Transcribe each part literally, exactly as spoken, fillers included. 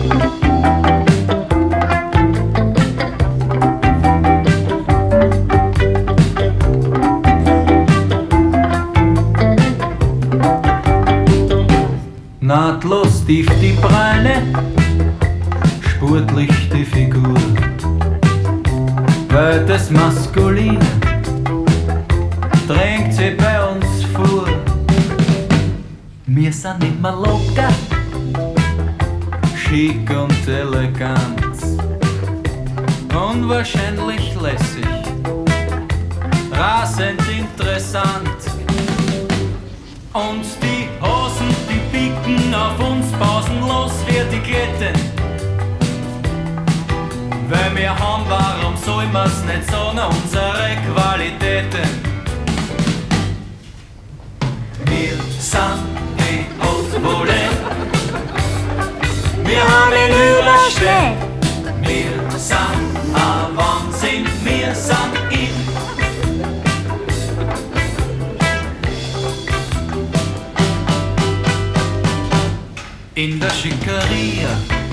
Nahtlos tief die Beine, sportlich die Figur, weil das Maskuline drängt sie bei uns vor. Wir sind immer locker, schick und elegant und wahrscheinlich lässig, rasend interessant. Und die Hosen, die picken auf uns pausenlos wie die Ketten. Weil wir haben, warum soll man's nicht so na unsere Qualitäten? Wir sind die Hausbulle, wir haben den Überschläg. Wir sind ein Wahnsinn, wir sind in. In der Schickeria,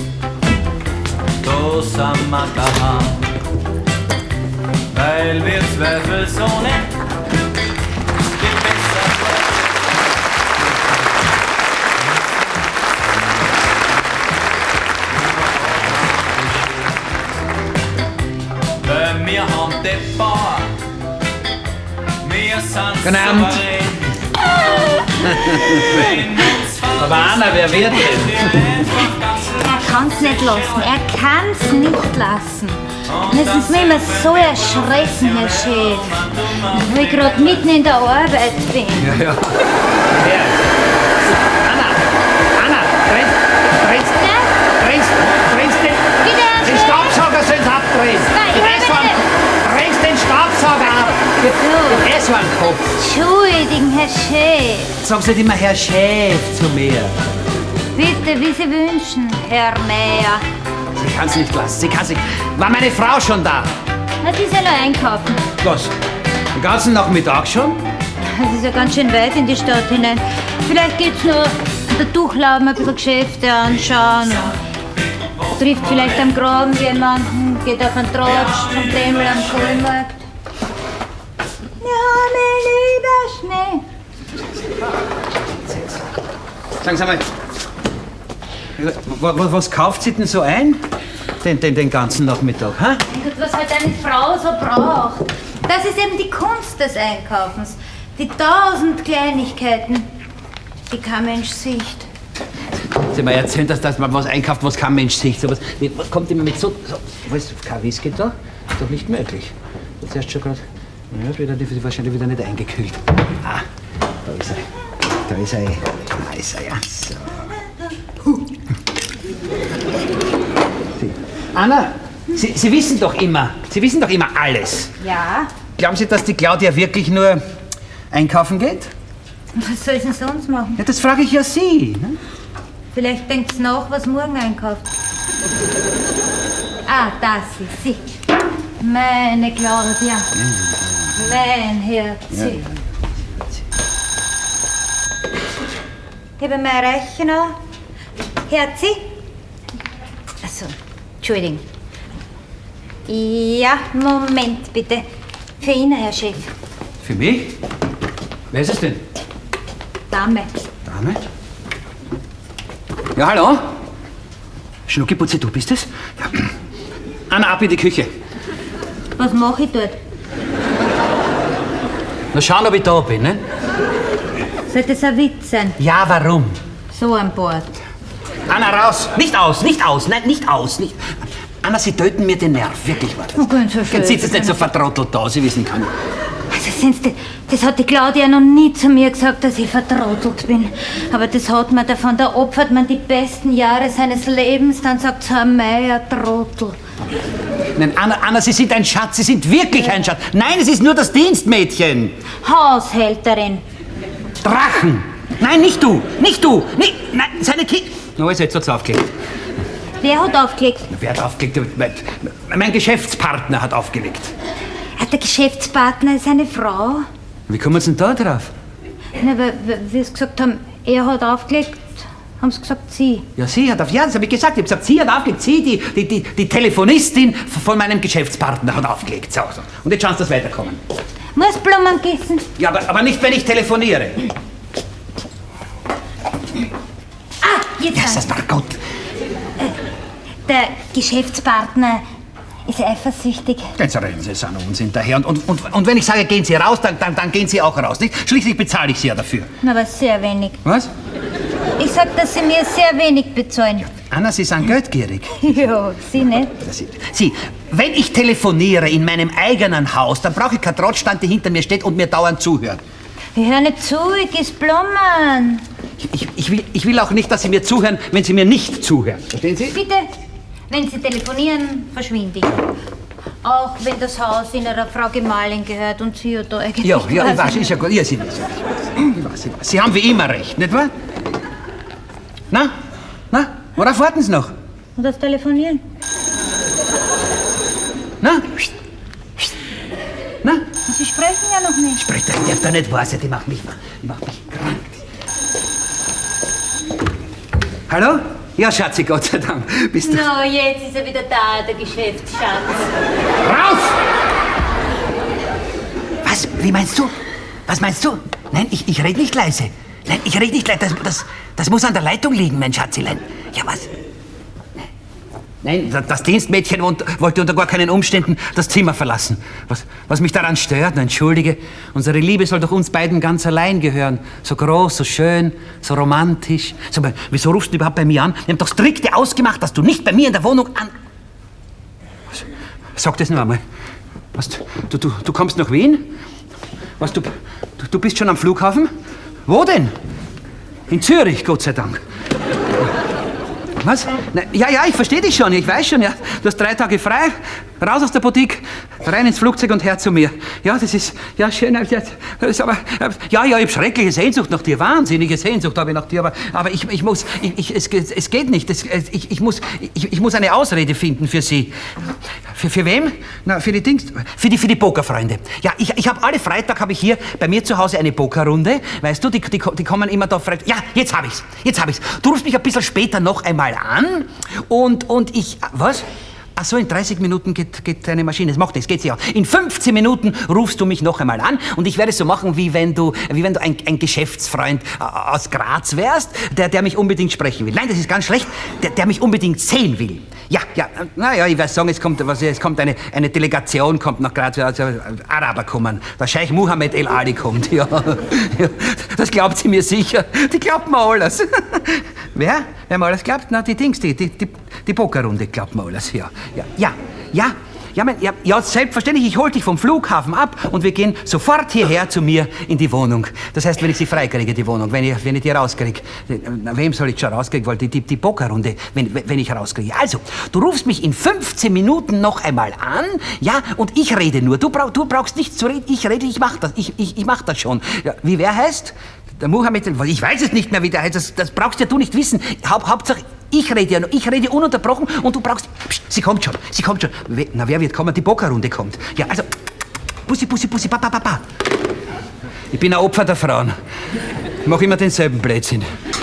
da sind wir daheim, weil wir zweifelsohne die besser weil wir haben den Bauer, wir sind Guten Abend. souverän. Wenn uns Aber Anna, wer wird denn? Er kann's nicht lassen, er kann's nicht lassen. Müssen Sie mich immer so erschrecken, Herr Chef, weil ich gerade mitten in der Arbeit bin. Ja, ja. Wer? Anna! Anna! Drehst, drehst, drehst, drehst den, Bitte, Herr den Chef! Staubsauger soll's abdrehen! Nein, Du ich drehst, will von, drehst den Staubsauger ab! So. Er ist so ein Kopf! Entschuldigen, Herr Chef. Sagst nicht immer Herr Chef zu mir. Bitte, wie Sie wünschen, Herr Meier. Sie kann's nicht lassen, sie kann's nicht. War meine Frau schon da? Na, die soll noch einkaufen. Was? Den ganzen Nachmittag schon? Das ist ja ganz schön weit in die Stadt hinein. Vielleicht geht's nur an der Durchlaufen, ein bisschen Geschäfte anschauen. Trifft vielleicht am Graben jemanden, geht auf einen Tratsch zum Dämmel am Kohlmarkt. Ja, mein lieber Schnee. Sagen Sie mal, was, was kauft sie denn so ein? Den, den, den ganzen Nachmittag, hä? Mein Gott, was halt eine Frau so braucht. Das ist eben die Kunst des Einkaufens. Die tausend Kleinigkeiten, die kein Mensch sieht. Sie mal erzählen, dass, dass man was einkauft, was kein Mensch sieht. So was, was kommt immer mit so... so was, kein Whisky da? Ist doch nicht möglich. Jetzt erst schon gerade... Ja, ist wieder, die, wahrscheinlich wieder nicht eingekühlt. Ah, da ist er. Da ist er. Da ist er, ja. So. Huh. Sie. Anna, Sie, Sie wissen doch immer, Sie wissen doch immer alles. Ja? Glauben Sie, dass die Claudia wirklich nur einkaufen geht? Was soll sie sonst machen? Ja, das frage ich ja Sie. Ne? Vielleicht denkt sie nach, was morgen einkauft. Ah, das ist sie. Meine Claudia. Mein Herz. Ja. Ich habe mein Reichen noch. Herzi? Achso, Entschuldigung. Ja, Moment bitte. Für ihn, Herr Chef. Für mich? Wer ist es denn? Dame. Dame? Ja, hallo? Schnuckiputzi, du bist es? Ja. Anna, ab in die Küche. Was mache ich dort? Na, schauen, ob ich da bin, ne? Soll das ein Witz sein? Ja, warum? So an Bord. Anna, raus! Nicht aus, nicht aus, nein, nicht aus, nicht... Anna, Sie töten mir den Nerv, wirklich wahr. Oh, ganz so schön. Jetzt sitzt es nicht so vertrottelt da, Sie wissen kann. Also, sehen Sie, das hat die Claudia noch nie zu mir gesagt, dass ich vertrottelt bin. Aber das hat man davon, da opfert man die besten Jahre seines Lebens, dann sagt sie, Herr Meier, Trottel. Nein, Anna, Anna, Sie sind ein Schatz, Sie sind wirklich ein Schatz. Nein, es ist nur das Dienstmädchen. Haushälterin. Drachen! Nein, nicht du! Nicht du! Nicht, nein, seine Kinder! No, also jetzt hat's aufgelegt. Wer hat aufgelegt? Wer hat aufgelegt? Mein, mein Geschäftspartner hat aufgelegt. Ah, der Geschäftspartner ist eine Frau. Wie kommen Sie denn da drauf? Na, weil, weil wir es gesagt haben, er hat aufgelegt, Haben Sie gesagt, Sie? Ja, sie hat auf, ja, das habe ich gesagt. Ich habe gesagt, sie hat aufgelegt. Sie, die, die, die, die Telefonistin von meinem Geschäftspartner, hat aufgelegt. So, so. Und jetzt schauen Sie, dass weiterkommen. Muss Blumen gießen? Ja, aber, aber nicht, wenn ich telefoniere. Ah, jetzt Ja, weiß das war gut. Der Geschäftspartner ist eifersüchtig. Jetzt reden Sie so einen Unsinn daher. Und, und, und, und wenn ich sage, gehen Sie raus, dann, dann, dann gehen Sie auch raus, nicht? Schließlich bezahle ich Sie ja dafür. Na, aber sehr wenig. Was? Ich sag, dass Sie mir sehr wenig bezahlen. Anna, Sie sind geldgierig. Ja, Sie nicht. Sie, Sie, wenn ich telefoniere in meinem eigenen Haus, dann brauche ich keine Trotzstand, die hinter mir steht und mir dauernd zuhört. Ich höre nicht zu, ich gieß Blumen. Ich, ich, ich, will, ich will auch nicht, dass Sie mir zuhören, wenn Sie mir nicht zuhören. Verstehen Sie? Bitte, wenn Sie telefonieren, verschwinde ich. Auch wenn das Haus in einer Frau Gemahlin gehört und Sie ja da eigentlich... Ja, ja, ich quasi- weiß, ist ja gut. Ja, Sie, wissen. ich weiß, ich weiß. Sie haben wie immer recht, nicht wahr? Na? Na? Worauf warten Sie noch? Und das Telefonieren? Na? Na? Sie sprechen ja noch nicht. Sprich, das darf doch nicht wahr sein, die macht mich, die macht mich krank. Hallo? Ja, Schatzi, Gott sei Dank. Bist du... No, jetzt ist er wieder da, der Geschäftsschatz. Raus! Was? Wie meinst du? Was meinst du? Nein, ich, ich rede nicht leise. Nein, ich rede nicht leise. Das, das, das muss an der Leitung liegen, mein Schatzilein. Ja, was? Nein, das Dienstmädchen wollte unter gar keinen Umständen das Zimmer verlassen. Was, was mich daran stört, na, entschuldige, unsere Liebe soll doch uns beiden ganz allein gehören. So groß, so schön, so romantisch. Sag mal, wieso rufst du überhaupt bei mir an? Wir haben doch strikte ausgemacht, dass du nicht bei mir in der Wohnung an... Was? Sag das nur einmal. Was, du, du, du kommst nach Wien? Was, du, du, du bist schon am Flughafen? Wo denn? In Zürich, Gott sei Dank. Was? Na, ja, ja, ich verstehe dich schon, ich weiß schon, ja. Du hast drei Tage frei, raus aus der Boutique, rein ins Flugzeug und her zu mir. Ja, das ist, ja, schön, ja, das ist aber, ja, ja, ich habe schreckliche Sehnsucht nach dir, wahnsinnige Sehnsucht habe ich nach dir, aber, aber ich, ich muss, ich, ich, es, es geht nicht, es, ich, ich, muss, ich, ich muss eine Ausrede finden für sie. Für, für wem? Na, für die Dings, für die, für die Pokerfreunde. Ja, ich, ich habe alle Freitag habe ich hier bei mir zu Hause eine Pokerrunde, weißt du, die, die, die kommen immer da Freitag. Ja, jetzt habe ich's, jetzt habe ich's. Du rufst mich ein bisschen später noch einmal an und, und ich, was? Ach so, in dreißig Minuten geht, geht deine Maschine. Das macht nichts, geht sie auch. In fünfzehn Minuten rufst du mich noch einmal an und ich werde es so machen, wie wenn du, wie wenn du ein, ein Geschäftsfreund äh, aus Graz wärst, der, der mich unbedingt sprechen will. Nein, das ist ganz schlecht, der, der mich unbedingt sehen will. Ja, ja, naja, ich werde sagen, es kommt, was, es kommt eine, eine Delegation kommt nach Graz, also Araber kommen. Der Scheich Mohammed El Ali kommt, ja. ja. Das glaubt sie mir sicher. Die glaubt mir alles. Wer? Wer mir alles glaubt? Na, die Dings, die, die, die, die Pokerrunde glaubt mir alles, ja. Ja, ja, ja, ja, mein, ja, ja, selbstverständlich, ich hol dich vom Flughafen ab und wir gehen sofort hierher zu mir in die Wohnung. Das heißt, wenn ich sie freikriege, die Wohnung, wenn ich, wenn ich die rauskriege. Na, wem soll ich schon rauskriegen? Weil die, die, die Pokerrunde, wenn, wenn ich rauskriege. Also, du rufst mich in fünfzehn Minuten noch einmal an, ja, und ich rede nur. Du, brauch, du brauchst nichts zu reden, ich rede, ich mach das, ich, ich, ich mach das schon. Ja, wie wer heißt? Der Mohammed, ich weiß es nicht mehr, wie der heißt, das, das brauchst ja du nicht wissen. Haupt, Hauptsache, ich rede ja nur, ich rede ununterbrochen und du brauchst, pst, sie kommt schon, sie kommt schon. We, na, wer wird kommen? Die Pokerrunde kommt. Ja, also, Bussi, Bussi, Bussi, Papa, Papa. Ich bin ein Opfer der Frauen. Ich mach immer denselben Blödsinn.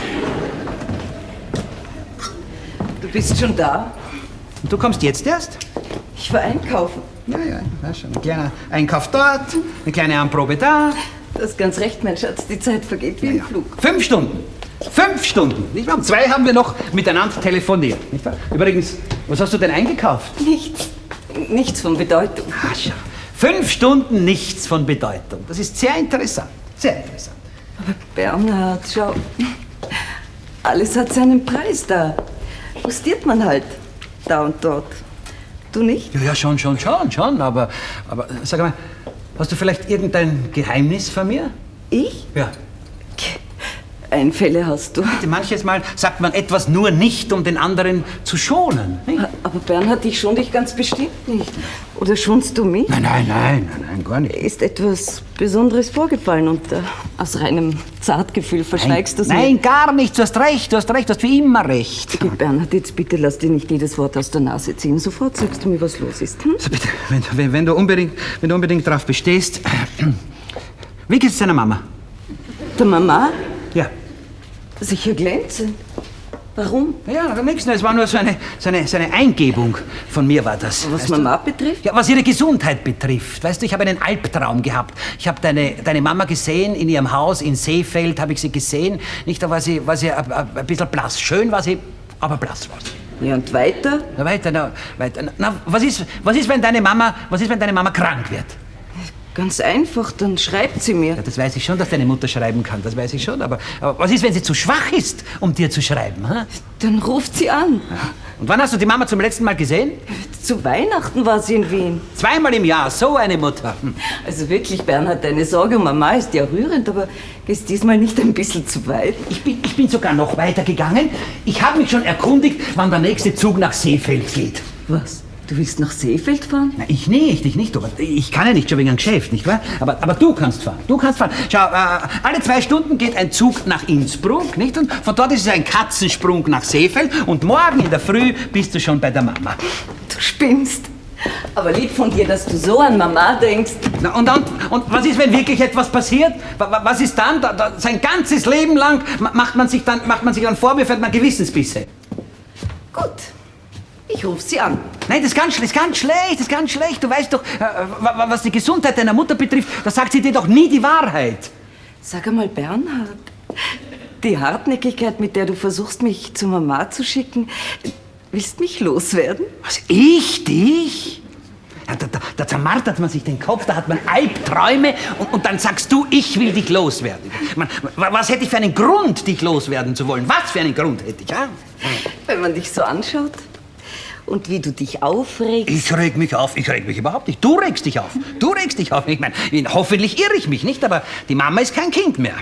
Du bist schon da? Und du kommst jetzt erst? Ich war einkaufen. Ja, ja, ich weiß schon. Ein kleiner Einkauf dort, eine kleine Anprobe da. Du hast ganz recht, mein Schatz, die Zeit vergeht wie Ja, im ja. Flug. Fünf Stunden. Fünf Stunden. Nicht wahr? Um zwei haben wir noch miteinander telefoniert. Nicht wahr? Übrigens, was hast du denn eingekauft? Nichts. Nichts von Bedeutung. Ah, schau. Fünf Stunden nichts von Bedeutung. Das ist sehr interessant. Sehr interessant. Aber Bernhard, schau. Alles hat seinen Preis da. Justiert man halt. Da und dort. Du nicht? Ja, ja, schon, schon, schon, schon. Aber, aber sag mal, hast du vielleicht irgendein Geheimnis von mir? Ich? Ja. Einfälle hast du. Manches Mal sagt man etwas nur nicht, um den anderen zu schonen. Nicht? Aber Bernhard, ich schon dich ganz bestimmt nicht. Oder schonst du mich? Nein, nein, nein, nein, nein, gar nicht. Ist etwas Besonderes vorgefallen und äh, aus reinem Zartgefühl verschweigst du es Nein, mir? gar nicht. Du hast recht, du hast recht, du hast wie immer recht. Okay, Bernhard, jetzt bitte lass dir nicht jedes Wort aus der Nase ziehen. Sofort sagst du mir, was los ist. Hm? So, bitte, wenn, wenn, wenn, du unbedingt, wenn du unbedingt darauf bestehst. Wie geht's deiner Mama? Der Mama? Ja. Sicher glänzend. Warum? Ja, nichts, es war nur so eine, so, eine, so eine Eingebung von mir war das. Was weißt Mama du? betrifft? Ja, was ihre Gesundheit betrifft. Weißt du, ich habe einen Albtraum gehabt. Ich habe deine, deine Mama gesehen in ihrem Haus in Seefeld, habe ich sie gesehen. Nicht, da war sie, war sie ein, ein bisschen blass. Schön war sie, aber blass war sie. Ja, und weiter? Na, weiter, na, weiter. Na, was ist, was ist, wenn deine Mama, was ist, wenn deine Mama krank wird? Ganz einfach, dann schreibt sie mir. Ja, das weiß ich schon, dass deine Mutter schreiben kann, das weiß ich schon. Aber, aber was ist, wenn sie zu schwach ist, um dir zu schreiben? Hm? Dann ruft sie an. Und wann hast du die Mama zum letzten Mal gesehen? Zu Weihnachten war sie in Wien. Zweimal im Jahr, so eine Mutter. Hm. Also wirklich, Bernhard, deine Sorge um Mama ist ja rührend, aber ist diesmal nicht ein bisschen zu weit? Ich bin, ich bin sogar noch weiter gegangen. Ich habe mich schon erkundigt, wann der nächste Zug nach Seefeld geht. Was? Du willst nach Seefeld fahren? Na, ich nicht, ich nicht. Aber ich kann ja nicht schon wegen einem Geschäft, nicht wahr? Aber, aber du kannst fahren, du kannst fahren. Schau, äh, alle zwei Stunden geht ein Zug nach Innsbruck, nicht? Und von dort ist es ein Katzensprung nach Seefeld. Und morgen in der Früh bist du schon bei der Mama. Du spinnst. Aber lieb von dir, dass du so an Mama denkst. Na, und, und, und was ist, wenn wirklich etwas passiert? Wa- Was ist dann? Da, da, sein ganzes Leben lang ma- macht man sich dann, macht man sich dann Vorwürfe, hat man Gewissensbisse. Gut, ich ruf sie an. Nein, das ist ganz, das ist ganz schlecht, das ist ganz schlecht. Du weißt doch, äh, wa- wa- was die Gesundheit deiner Mutter betrifft, da sagt sie dir doch nie die Wahrheit. Sag einmal, Bernhard, die Hartnäckigkeit, mit der du versuchst, mich zu Mama zu schicken, willst mich loswerden? Was, ich dich? Ja, da, da, da zermartert man sich den Kopf, da hat man Albträume und, und dann sagst du, ich will dich loswerden. Man, wa- was hätte ich für einen Grund, dich loswerden zu wollen? Was für einen Grund hätte ich, ja? Wenn man dich so anschaut und wie du dich aufregst. Ich reg mich auf, ich reg mich überhaupt nicht. Du regst dich auf, du regst dich auf. Ich meine, hoffentlich irre ich mich nicht, aber die Mama ist kein Kind mehr.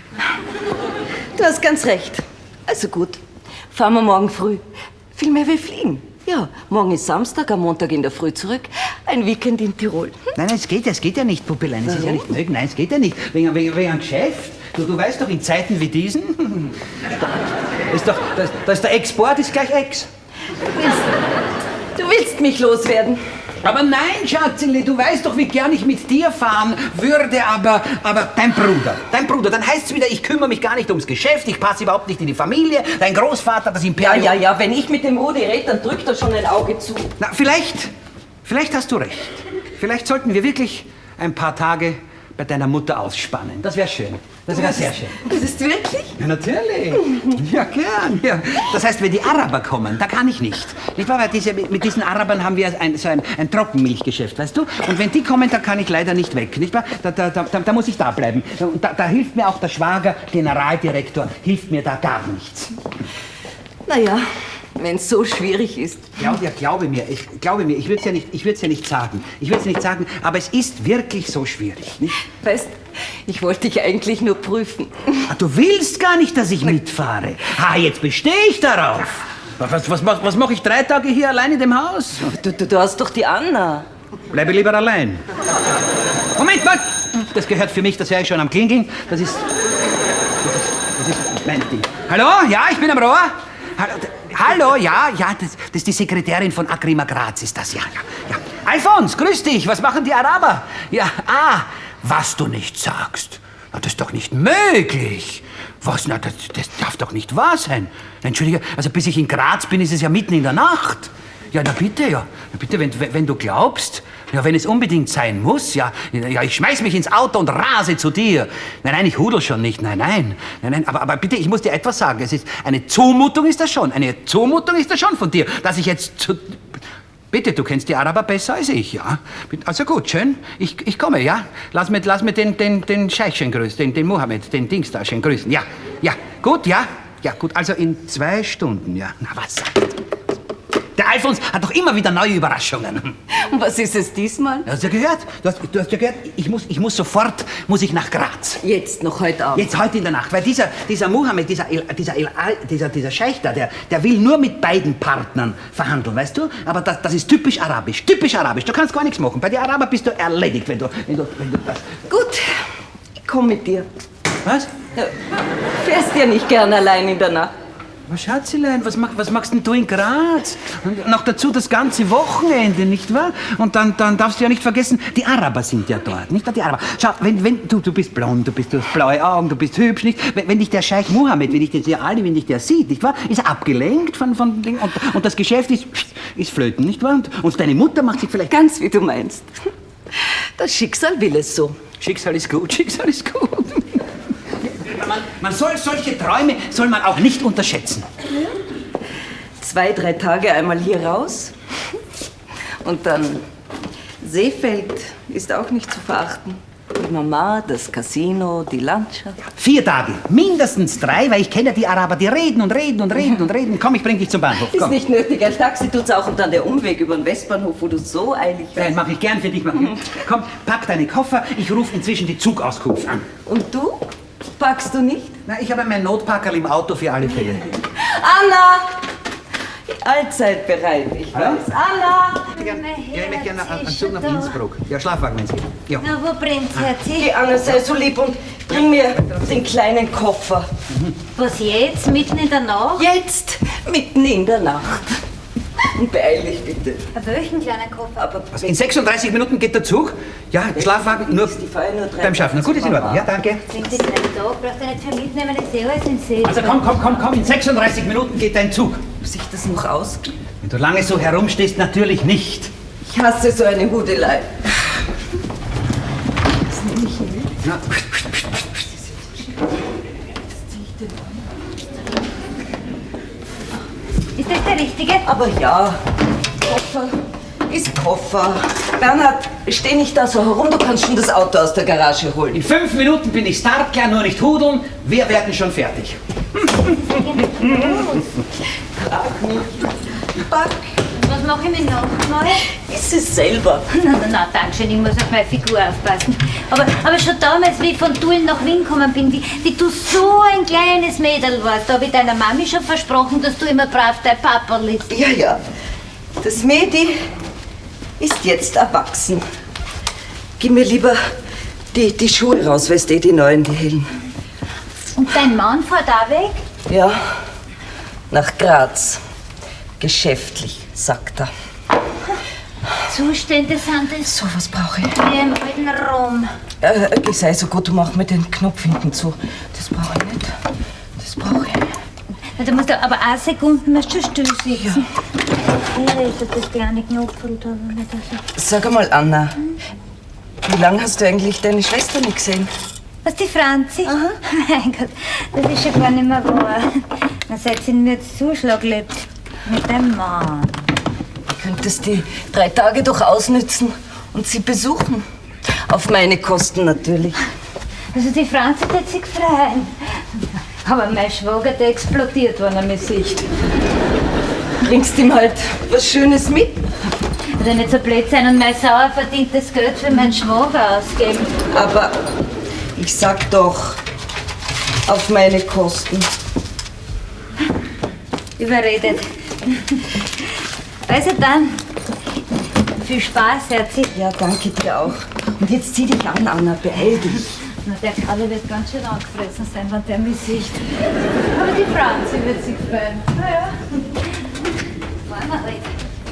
Du hast ganz recht. Also gut, fahren wir morgen früh. Vielmehr, wir fliegen. Ja, morgen ist Samstag, am Montag in der Früh zurück. Ein Weekend in Tirol. Hm? Nein, nein, es geht ja, es geht ja nicht, Puppelein, es ist ja nicht möglich. Nein, es geht ja nicht. Wegen, wegen, wegen einem Geschäft. Du, du weißt doch, in Zeiten wie diesen, das ist doch, das, das ist der Export ist gleich Ex. Du willst, du willst mich loswerden. Aber nein, Schatzeli, du weißt doch, wie gern ich mit dir fahren würde, aber, aber dein Bruder, dein Bruder, dann heißt's wieder, ich kümmere mich gar nicht ums Geschäft, ich passe überhaupt nicht in die Familie, dein Großvater, das Ja, Imperium. ja, ja, wenn ich mit dem Rudi rede, dann drückt er schon ein Auge zu. Na, vielleicht, vielleicht hast du recht. Vielleicht sollten wir wirklich ein paar Tage bei deiner Mutter ausspannen. Das wäre schön. Das wäre sehr schön. Das ist wirklich? Ja, natürlich. Ja, gern. Ja. Das heißt, wenn die Araber kommen, da kann ich nicht. Nicht wahr? Weil diese, mit diesen Arabern haben wir ein, so ein, ein Trockenmilchgeschäft, weißt du? Und wenn die kommen, da kann ich leider nicht weg, nicht wahr? Da, da, da, da muss ich da bleiben. Und da, da hilft mir auch der Schwager, Generaldirektor, hilft mir da gar nichts. Naja, wenn es so schwierig ist. Claudia, glaube mir, ich glaube mir, ich würde es ja nicht, ich würde es ja nicht sagen. Ich würde es nicht sagen, aber es ist wirklich so schwierig, nicht? Weißt, ich wollte dich eigentlich nur prüfen. Ah, du willst gar nicht, dass ich mitfahre. Ah, jetzt bestehe ich darauf. Was, was, was, was mache ich drei Tage hier allein in dem Haus? Du, du, du hast doch die Anna. Bleibe lieber allein. Moment mal! Das gehört für mich, das höre ich schon am Klingeln. Das ist. Das ist, das ist mein Ding. Hallo? Ja, ich bin am Rohr. Hallo, d- hallo, ja, ja, das, das ist die Sekretärin von Agrima Graz, ist das, ja, ja, ja. Alfons, grüß dich, was machen die Araber? Ja, ah, was du nicht sagst. Na, das ist doch nicht möglich. Was, na, das, das darf doch nicht wahr sein. Entschuldige, also bis ich in Graz bin, ist es ja mitten in der Nacht. Ja, na bitte, ja. Na bitte, wenn, wenn du glaubst, ja, wenn es unbedingt sein muss, ja, ja, ich schmeiß mich ins Auto und rase zu dir. Nein, nein, ich hudel schon nicht, nein, nein, nein, nein, aber, aber bitte, ich muss dir etwas sagen. Es ist, eine Zumutung ist das schon, eine Zumutung ist das schon von dir, dass ich jetzt zu... Bitte, du kennst die Araber besser als ich, ja? Also gut, schön, ich, ich komme, ja? Lass mir, lass mir den, den, den Scheich schön grüßen, den, den Mohammed, den Dings da schön grüßen, ja, ja, gut, ja, ja, gut, also in zwei Stunden, ja. Na, was sagt er? Der Alfons hat doch immer wieder neue Überraschungen. Und was ist es diesmal? Du hast ja gehört, du hast, du hast ja gehört, ich muss, ich muss sofort, muss ich nach Graz. Jetzt, noch heute Abend. Jetzt heute in der Nacht, weil dieser, dieser Mohammed, dieser, El, dieser, El, dieser, dieser Scheich da, der, der will nur mit beiden Partnern verhandeln, weißt du? Aber das, das ist typisch arabisch, typisch arabisch. Du kannst gar nichts machen. Bei den Arabern bist du erledigt, wenn du, wenn du, wenn du das... Gut, ich komm mit dir. Was? Ja, fährst ja nicht gern allein in der Nacht. Was, Schatzelein, was, mach, was machst denn du in Graz? Und noch dazu das ganze Wochenende, nicht wahr? Und dann, dann darfst du ja nicht vergessen, die Araber sind ja dort, nicht wahr? Die Araber. Schau, wenn, wenn, du, du bist blond, du, bist, du hast blaue Augen, du bist hübsch, nicht? Wenn, wenn dich der Scheich Mohammed, wenn dich der Ali, wenn dich der sieht, nicht wahr? Ist er abgelenkt von, von Ding und, und das Geschäft ist, ist flöten, nicht wahr? Und, und deine Mutter macht sich vielleicht... Ganz wie du meinst. Das Schicksal will es so. Schicksal ist gut, Schicksal ist gut. Man, man soll solche Träume soll man auch nicht unterschätzen. Zwei, drei Tage einmal hier raus. Und dann Seefeld ist auch nicht zu verachten. Die Mama, das Casino, die Landschaft. Vier Tage, mindestens drei, weil ich kenne die Araber, die reden und reden und reden und reden. Komm, ich bring dich zum Bahnhof. Ist Komm. nicht nötig, ein Taxi tut's auch und dann der Umweg über den Westbahnhof, wo du so eilig bist. Nein, mach ich gern für dich. Mach ich. Komm, pack deine Koffer, ich rufe inzwischen die Zugauskunft an. Und du? Packst du nicht? Na, ich habe mein Notpackerl im Auto für alle Fälle. Anna! Allzeit bereit, ich weiß. Anna! Ja, ich möchte gerne einen Zug nach Innsbruck. Ja, Schlafwagen, wenn es geht. Ja. Na, wo brennt's, Herzi? Geh, Anna, sei so lieb und bring mir den kleinen Koffer. Was jetzt? Mitten in der Nacht? Jetzt, mitten in der Nacht. Und beeil dich bitte. Welchen kleinen Koffer? Aber Was, in sechsunddreißig Minuten geht der Zug? Ja, Schlafwagen nur ist die Feier nur drei beim Schaffen. Na gut, ist in Ordnung. Ja, danke. Sind die drei da? Brauchst du nicht für mitnehmen, ich sehe alles in See. Also komm, komm, komm, komm, in sechsunddreißig Minuten geht dein Zug. muss ich das noch aus? Wenn du lange so herumstehst, natürlich nicht. Ich hasse so eine Hudelei. Ja. Ist das der richtige? Aber ja, Koffer ist Koffer. Bernhard, steh nicht da so herum, du kannst schon das Auto aus der Garage holen. In fünf Minuten bin ich startklar, nur nicht hudeln. Wir werden schon fertig. Trag mich. Pack. Was mache ich mit nochmal? Ist es selber. Na, na, na, danke schön, ich muss auf meine Figur aufpassen. Aber, aber schon damals, wie ich von Tulln nach Wien gekommen bin, wie, wie du so ein kleines Mädel warst, da habe ich deiner Mami schon versprochen, dass du immer brav dein Papa liest. Ja, ja. Das Mädi ist jetzt erwachsen. Gib mir lieber die, die Schuhe raus, weißt du, die neuen, die hellen. Und dein Mann fährt auch weg? Ja, nach Graz. Geschäftlich, sagt er. Zustände sind es So, was brauche ich? wie im alten Rom. Äh, sei so gut, du mach mir den Knopf hinten zu. Das brauche ich nicht. Das brauche ich. Na, du musst da aber auch Sekunden musst du still sitzen. Ja, ist das das kleine Knopfel da nicht so. Sag einmal, Anna, wie lange hast du eigentlich deine Schwester nicht gesehen? Was, die Franzi? Aha. Mein Gott, das ist schon gar nicht mehr wahr. Na, seit sie mir jetzt Zuschlag lebt. Mit dem Mann. Du könntest die drei Tage doch ausnützen und sie besuchen. Auf meine Kosten natürlich. Also die Franzi hat sich freuen. Aber mein Schwager, der explodiert, wenn er mich sieht. Bringst ihm halt was Schönes mit. Oder nicht so blöd sein und mein sauer verdientes Geld für meinen Schwager ausgeben. Aber ich sag doch, auf meine Kosten. Überredet. Also dann, viel Spaß, Herzi. Ja, danke dir auch. Und jetzt zieh dich an, Anna, beeil dich. Na, der Kalle wird ganz schön angefressen sein, wenn der mich sieht. Aber die Franzi wird sich freuen. Na ja. Wollen wir halt.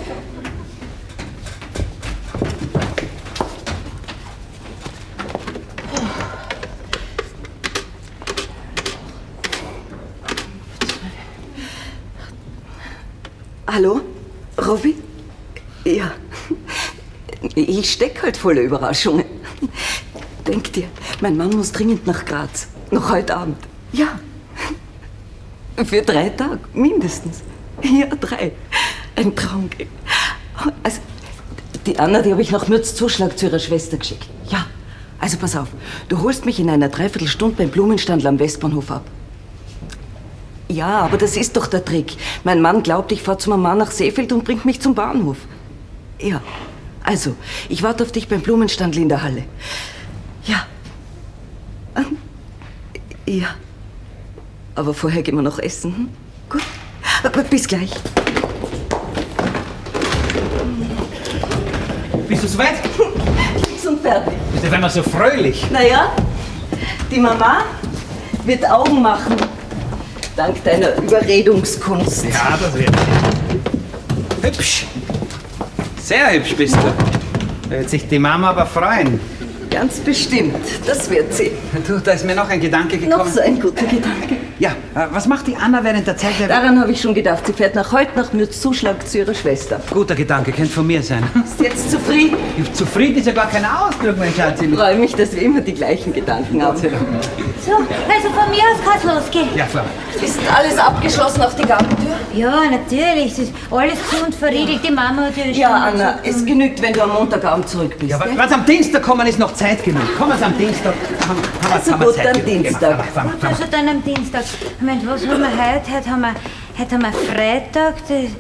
Hallo, Robby? Ja. Ich steck halt voller Überraschungen. Denk dir, mein Mann muss dringend nach Graz. Noch heute Abend. Ja. Für drei Tage, mindestens. Ja, drei. Ein Traum. Also, die Anna, die habe ich nach Mürz Zuschlag zu ihrer Schwester geschickt. Ja. Also pass auf, du holst mich in einer Dreiviertelstunde beim Blumenstandl am Westbahnhof ab. Ja, aber das ist doch der Trick. Mein Mann glaubt, ich fahr zu Mama nach Seefeld und bringt mich zum Bahnhof. Ja, also, ich warte auf dich beim Blumenstandl in der Halle. Ja. Ähm, Ja. Aber vorher gehen wir noch essen. Hm? Gut. Aber bis gleich. Bist du soweit? Fix und fertig. Bist du auf einmal so fröhlich? Naja, die Mama wird Augen machen, Dank deiner Überredungskunst. Ja, das wird hübsch. Sehr hübsch bist du. Da wird sich die Mama aber freuen. Ganz bestimmt, das wird sie. Du, da ist mir noch ein Gedanke gekommen. Noch so ein guter Gedanke. Ja, äh, was macht die Anna während der Zeit? Der Daran habe ich schon gedacht. Sie fährt nach heute nach Mürzzuschlag zu ihrer Schwester. Guter Gedanke, könnte von mir sein. Ist jetzt zufrieden? Zufrieden ist ja gar kein Ausdruck, mein Schatz. Ich freue mich, dass wir immer die gleichen Gedanken haben. So, also von mir aus kann es losgehen. Ja, Frau. Ist alles abgeschlossen auf die Gartentür? Ja, natürlich. Es ist alles zu und verriegelt. Die Mama hat ja schon... Ja, Anna, es genügt, wenn du am Montagabend zurück bist. Ja, gell? was am Dienstag kommen, ist noch Zeit genug. Kommen Sie am Dienstag. Haben, haben, Also haben wir gut, Zeit am genug. Dienstag. Ja, fahren wir, Gut, fahren also dann am Dienstag. Moment, was haben wir heute? Heute haben wir, heute haben wir Freitag. Das,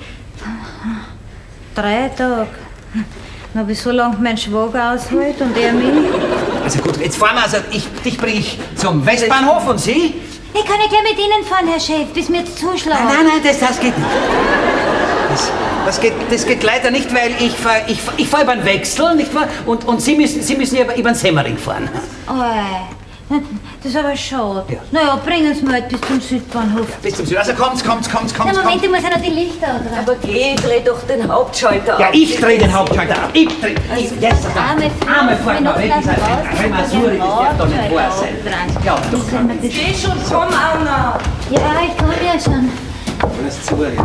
drei Tage. Dann habe ich so lange meinen Schwager aushält und er mich. wir. Also gut, jetzt fahren wir. Also ich, dich bringe ich zum Westbahnhof und Sie? Ich kann nicht gleich mit Ihnen fahren, Herr Chef, bis mir jetzt zuschlagen. Nein, nein, nein, das, das geht nicht. Das, das, geht, das geht leider nicht, weil ich fahre ich, fahr- ich fahr über den Wechsel, nicht wahr? Und, und Sie müssen, Sie müssen über, über den Semmering fahren. Oh, das ist aber schade. Ja. Naja, bringen Sie mich halt bis zum Südbahnhof. Bis zum Süden. Also kommt, kommt, kommt, kommt, Na, Moment, kommt. ich muss ja noch die Lichter dran. Aber geh, dreh doch den Hauptschalter ab. Ja, ich drehe den Hauptschalter ab. Ich drehe. Ich, jetzt, Arme Frau, Arme Frau, wenn noch weg, das ist ein Remasur, das darf doch nicht wahr sein. Ja, doch. Geh schon, komm, Anna. Ja, ich kann ja schon. Das zu, ja.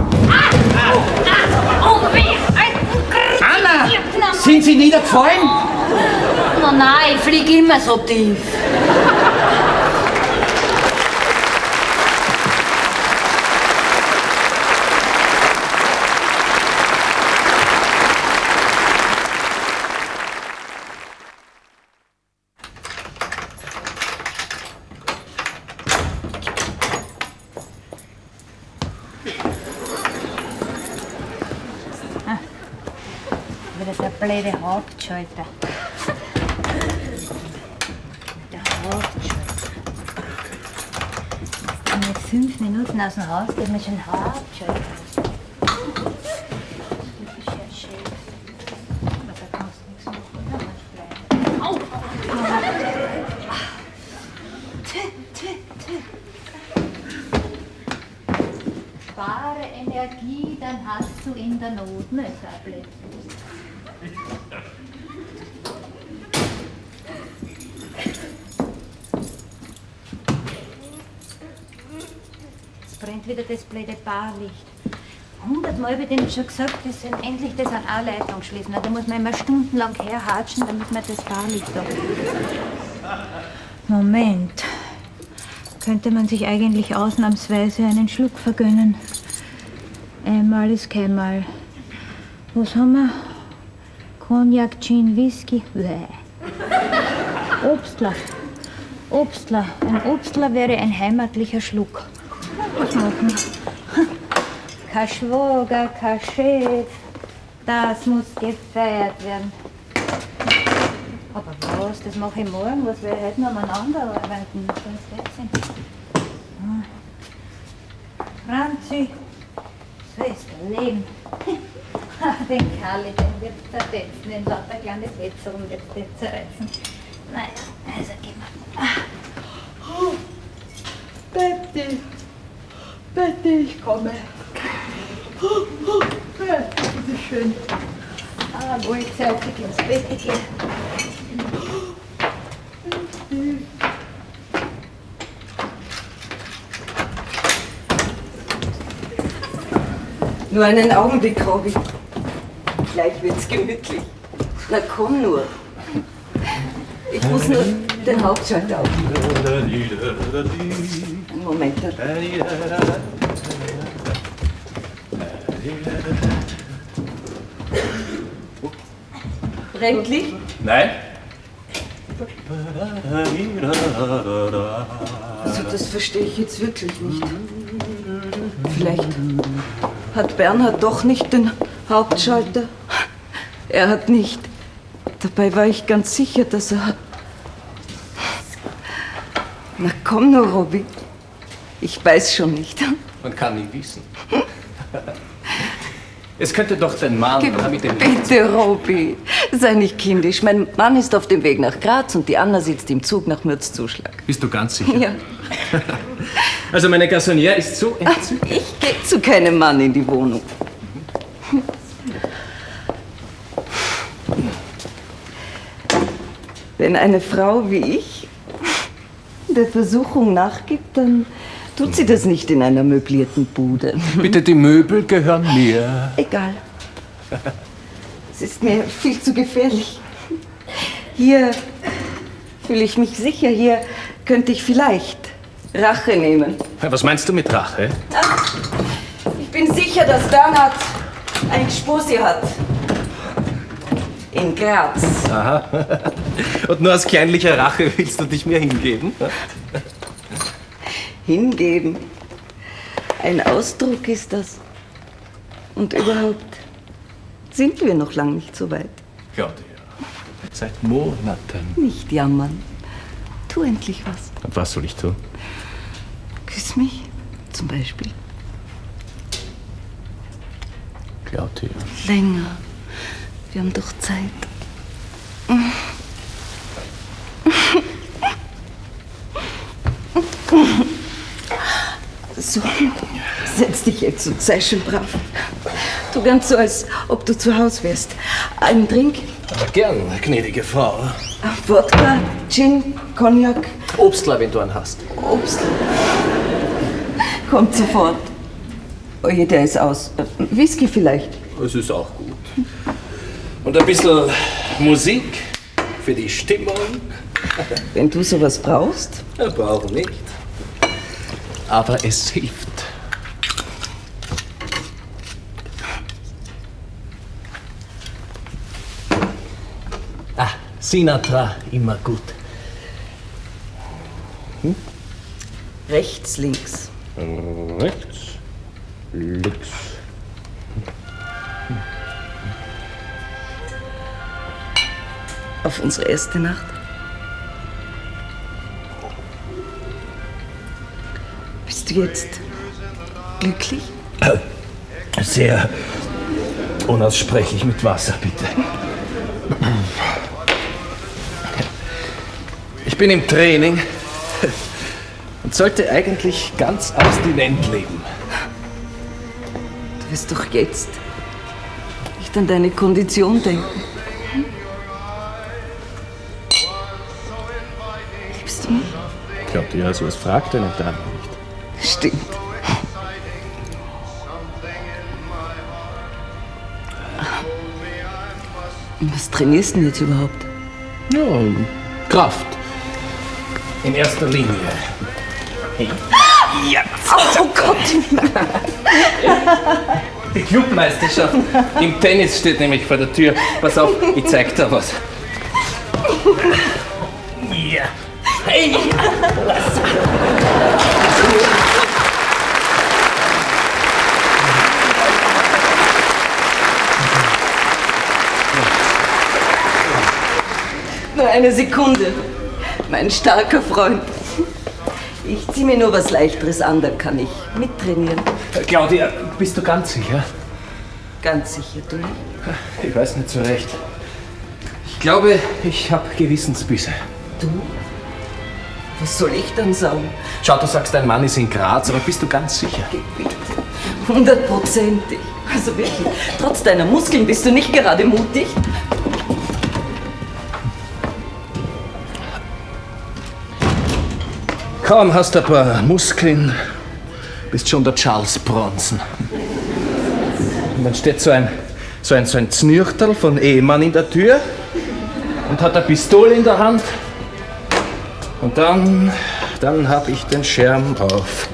Oh, weh! Anna, sind Sie niedergefallen? Na nein, ich fliege immer so tief. Wieder der blöde Hauptschalter. Der Hauptschalter. Jetzt bin ich fünf Minuten aus dem Haus, geht mir schon Hauptschalter. Typischer Chef. Aber da kannst du nichts machen, da musst du bleiben. Au! Tü, tü, tü. Spare Energie, dann hast du in der Not Messerblitz. Jetzt brennt wieder das blöde Barlicht. Hundertmal habe ich denen schon gesagt, dass sie endlich das an eine Leitung schließen. Da muss man immer stundenlang herhatschen, damit man das Barlicht da. Moment. Könnte man sich eigentlich ausnahmsweise einen Schluck vergönnen. Einmal ist keinmal. Was haben wir? Cognac, Gin, Whisky. Bäh. Obstler. Obstler. Ein Obstler wäre ein heimatlicher Schluck. Was machen wir? Kein Schwager, kein Chef. Das muss gefeiert werden. Aber was, das mache ich morgen. Was will ich heute noch umeinander arbeiten? Hm. Franzi, so ist das Leben. Den Karli, den wird zersetzen, in lauter kleine Fetzen und wird den zerreißen. Naja, also gehen wir. Oh, Betty, Betty, ich komme. Oh, oh, ja, bitte schön. Ah, wo ich selbst ins Bett gehe. Nur einen Augenblick, Robby. Gleich wird's gemütlich. Na komm nur. Ich muss nur den Hauptschalter aufmachen. Einen Moment. Brennt Licht? Nein? Also das verstehe ich jetzt wirklich nicht. Vielleicht hat Bernhard doch nicht den Hauptschalter. Er hat nicht. Dabei war ich ganz sicher, dass er... Na komm nur, Robby. Ich weiß schon nicht. Man kann nie wissen. Es könnte doch dein Mann oder mit dem... Bitte, Robby, sei nicht kindisch. Mein Mann ist auf dem Weg nach Graz und die Anna sitzt im Zug nach Mürzzuschlag. Bist du ganz sicher? Ja. Also meine Garçonnière ist so entzückt. Ich gehe zu keinem Mann in die Wohnung. Wenn eine Frau wie ich der Versuchung nachgibt, dann tut sie das nicht in einer möblierten Bude. Bitte, die Möbel gehören mir. Egal. Es ist mir viel zu gefährlich. Hier fühle ich mich sicher. Hier könnte ich vielleicht Rache nehmen. Was meinst du mit Rache? Ach, ich bin sicher, dass Bernhard ein Gspusi hat. In Graz. Aha. Und nur aus kleinlicher Rache willst du dich mir hingeben? Hingeben. Ein Ausdruck ist das. Und überhaupt sind wir noch lang nicht so weit. Claudia, seit Monaten. Nicht jammern. Tu endlich was. Und was soll ich tun? Küss mich, zum Beispiel. Claudia. Länger. Wir haben doch Zeit. So, setz dich jetzt und sei schön brav. Tu ganz so, als ob du zu Hause wärst. Einen Drink? Aber gern, gnädige Frau. Wodka, Gin, Cognac, Obstler, wenn du einen hast. Obst. Kommt sofort. Oje, der ist aus. Whisky vielleicht. Es ist auch gut. Und ein bisschen Musik für die Stimmung. Wenn du sowas brauchst. Ja, brauchen nicht. Aber es hilft. Ah, Sinatra, immer gut. Hm? Rechts, links. Rechts, links. Auf unsere erste Nacht. Bist du jetzt glücklich? Sehr unaussprechlich mit Wasser, bitte. Ich bin im Training und sollte eigentlich ganz abstinent leben. Du wirst doch jetzt nicht an deine Kondition denken. Liebst du mich? Claudia, sowas fragt eine Dame nicht. Stimmt. Was trainierst du denn jetzt überhaupt? Ja, Kraft. In erster Linie. Hey. Ja. Oh Gott! Die Clubmeisterschaft im Tennis steht nämlich vor der Tür. Pass auf, ich zeig dir was. Ja. Hey! Nur eine Sekunde, mein starker Freund. Ich zieh mir nur was Leichteres an, da kann ich mittrainieren. Claudia, bist du ganz sicher? Ganz sicher, du nicht? Ich weiß nicht so recht. Ich glaube, ich habe Gewissensbisse. Du? Was soll ich dann sagen? Schau, du sagst, dein Mann ist in Graz, aber bist du ganz sicher? Geh bitte. Hundertprozentig. Also wirklich, trotz deiner Muskeln bist du nicht gerade mutig. Kaum hast du ein paar Muskeln, bist schon der Charles Bronson. Und dann steht so ein, so ein, so ein Znürchterl von Ehemann in der Tür und hat eine Pistole in der Hand. Und dann, dann hab ich den Schirm auf.